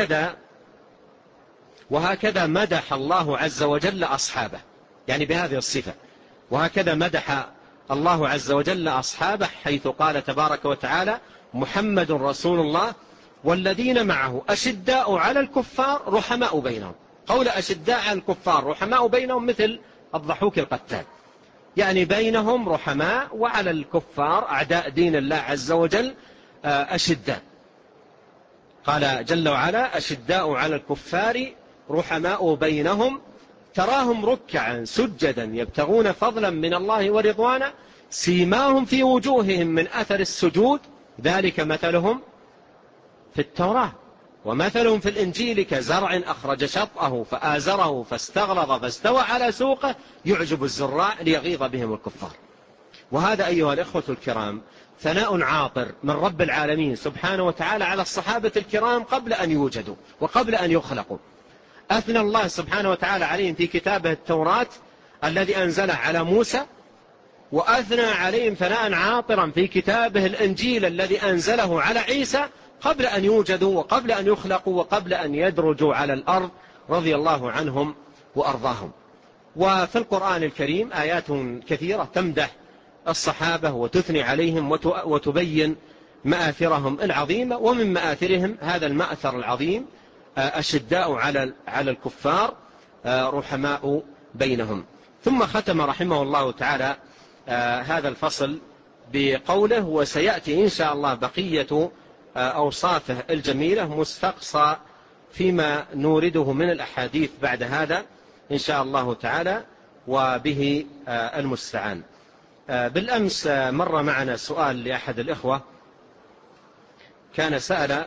وهكذا مدح الله عز وجل أصحابه، يعني بهذه الصفة. وهكذا مدح الله عز وجل أصحابه حيث قال تبارك وتعالى محمد رسول الله والذين معه أشداء على الكفار رحماء بينهم. قول أشداء على الكفار رحماء بينهم مثل الضحوك القتال، يعني بينهم رحماء وعلى الكفار أعداء دين الله عز وجل أشداء. قال جل وعلا أشداء على الكفار رحماء بينهم تراهم ركعا سجدا يبتغون فضلا من الله ورضوانا سيماهم في وجوههم من أثر السجود ذلك مثلهم في التوراة ومثلهم في الإنجيل كزرع أخرج شطأه فآزره فاستغلظ فاستوى على سوقه يعجب الزراع ليغيظ بهم الكفار. وهذا أيها الإخوة الكرام ثناء عاطر من رب العالمين سبحانه وتعالى على الصحابة الكرام قبل أن يوجدوا وقبل أن يخلقوا. أثنى الله سبحانه وتعالى عليهم في كتابه التوراة الذي أنزله على موسى، وأثنى عليهم ثناء عاطرا في كتابه الإنجيل الذي أنزله على عيسى قبل أن يوجدوا وقبل أن يخلقوا وقبل أن يدرجوا على الأرض رضي الله عنهم وأرضاهم. وفي القرآن الكريم آيات كثيرة تمدح الصحابة وتثني عليهم وتبين مآثرهم العظيمة، ومن مآثرهم هذا المأثر العظيم أشداء على الكفار رحماء بينهم. ثم ختم رحمه الله تعالى هذا الفصل بقوله وسيأتي إن شاء الله بقية أوصافه الجميلة مستقصى فيما نورده من الأحاديث بعد هذا إن شاء الله تعالى وبه المستعان. بالأمس مر معنا سؤال لأحد الإخوة كان سأل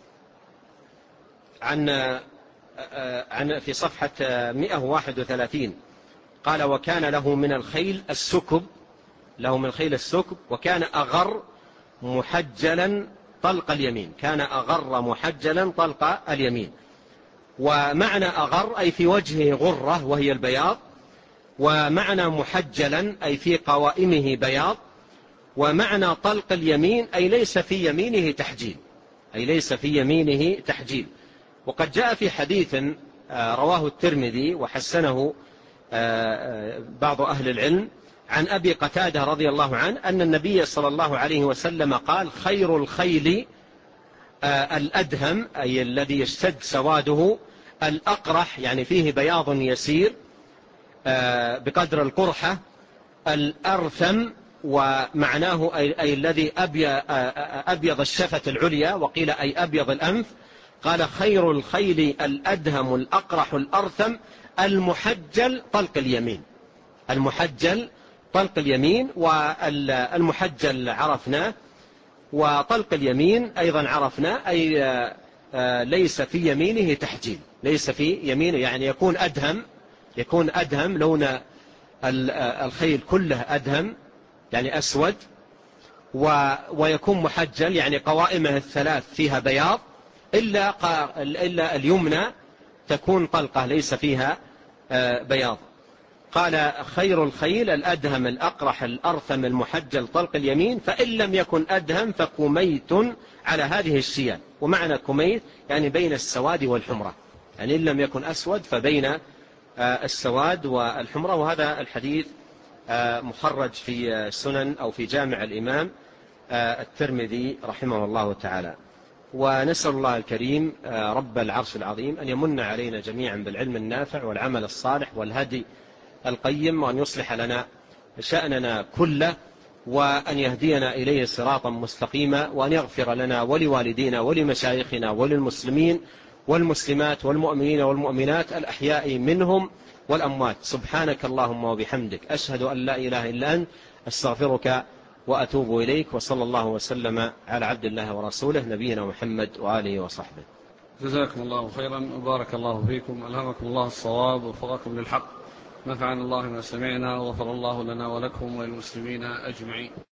عن في صفحة 131 قال وكان له من الخيل السكب، له من الخيل السكب وكان أغر محجلا طلق اليمين، كان أغر محجلا طلق اليمين. ومعنى أغر أي في وجهه غرة وهي البياض، ومعنى محجلا أي في قوائمه بياض، ومعنى طلق اليمين أي ليس في يمينه تحجيل، أي ليس في يمينه تحجيل. وقد جاء في حديث رواه الترمذي وحسنه بعض أهل العلم عن أبي قتادة رضي الله عنه أن النبي صلى الله عليه وسلم قال خير الخيل الأدهم أي الذي يشتد سواده الأقرح يعني فيه بياض يسير بقدر القرحة الأرثم ومعناه أي الذي أبيض الشفة العليا وقيل أي أبيض الأنف. قال خير الخيل الأدهم الأقرح الأرثم المحجل طلق اليمين، المحجل طلق اليمين. والمحجل عرفناه وطلق اليمين أيضا عرفناه أي ليس في يمينه تحجيل، ليس في يمينه يعني يكون أدهم لون الخيل كله أدهم يعني أسود، ويكون محجل يعني قوائمه الثلاث فيها بياض إلا اليمنى تكون طلقة ليس فيها بياض. قال خير الخيل الأدهم الأقرح الأرثم المحجل طلق اليمين، فإن لم يكن أدهم فكميت على هذه الشيان. ومعنى كميت يعني بين السواد والحمرة، يعني إن لم يكن أسود فبين السواد والحمرة. وهذا الحديث مخرج في سنن أو في جامع الإمام الترمذي رحمه الله تعالى. ونسأل الله الكريم رب العرش العظيم أن يمن علينا جميعا بالعلم النافع والعمل الصالح والهدي القيم، وأن يصلح لنا شأننا كله، وأن يهدينا إليه صراطا مستقيما، وأن يغفر لنا ولوالدينا ولمشايخنا وللمسلمين والمسلمات والمؤمنين والمؤمنات الأحياء منهم والأموات. سبحانك اللهم وبحمدك، أشهد أن لا إله إلا أنت، أستغفرك وأتوب إليك. وصلى الله وسلم على عبد الله ورسوله نبينا محمد وآله وصحبه. جزاكم الله خيرا وبارك الله فيكم، ألهمكم الله الصواب ووفقكم للحق، نفعنا الله ما سمعنا وغفر الله لنا ولكم وللمسلمين أجمعين.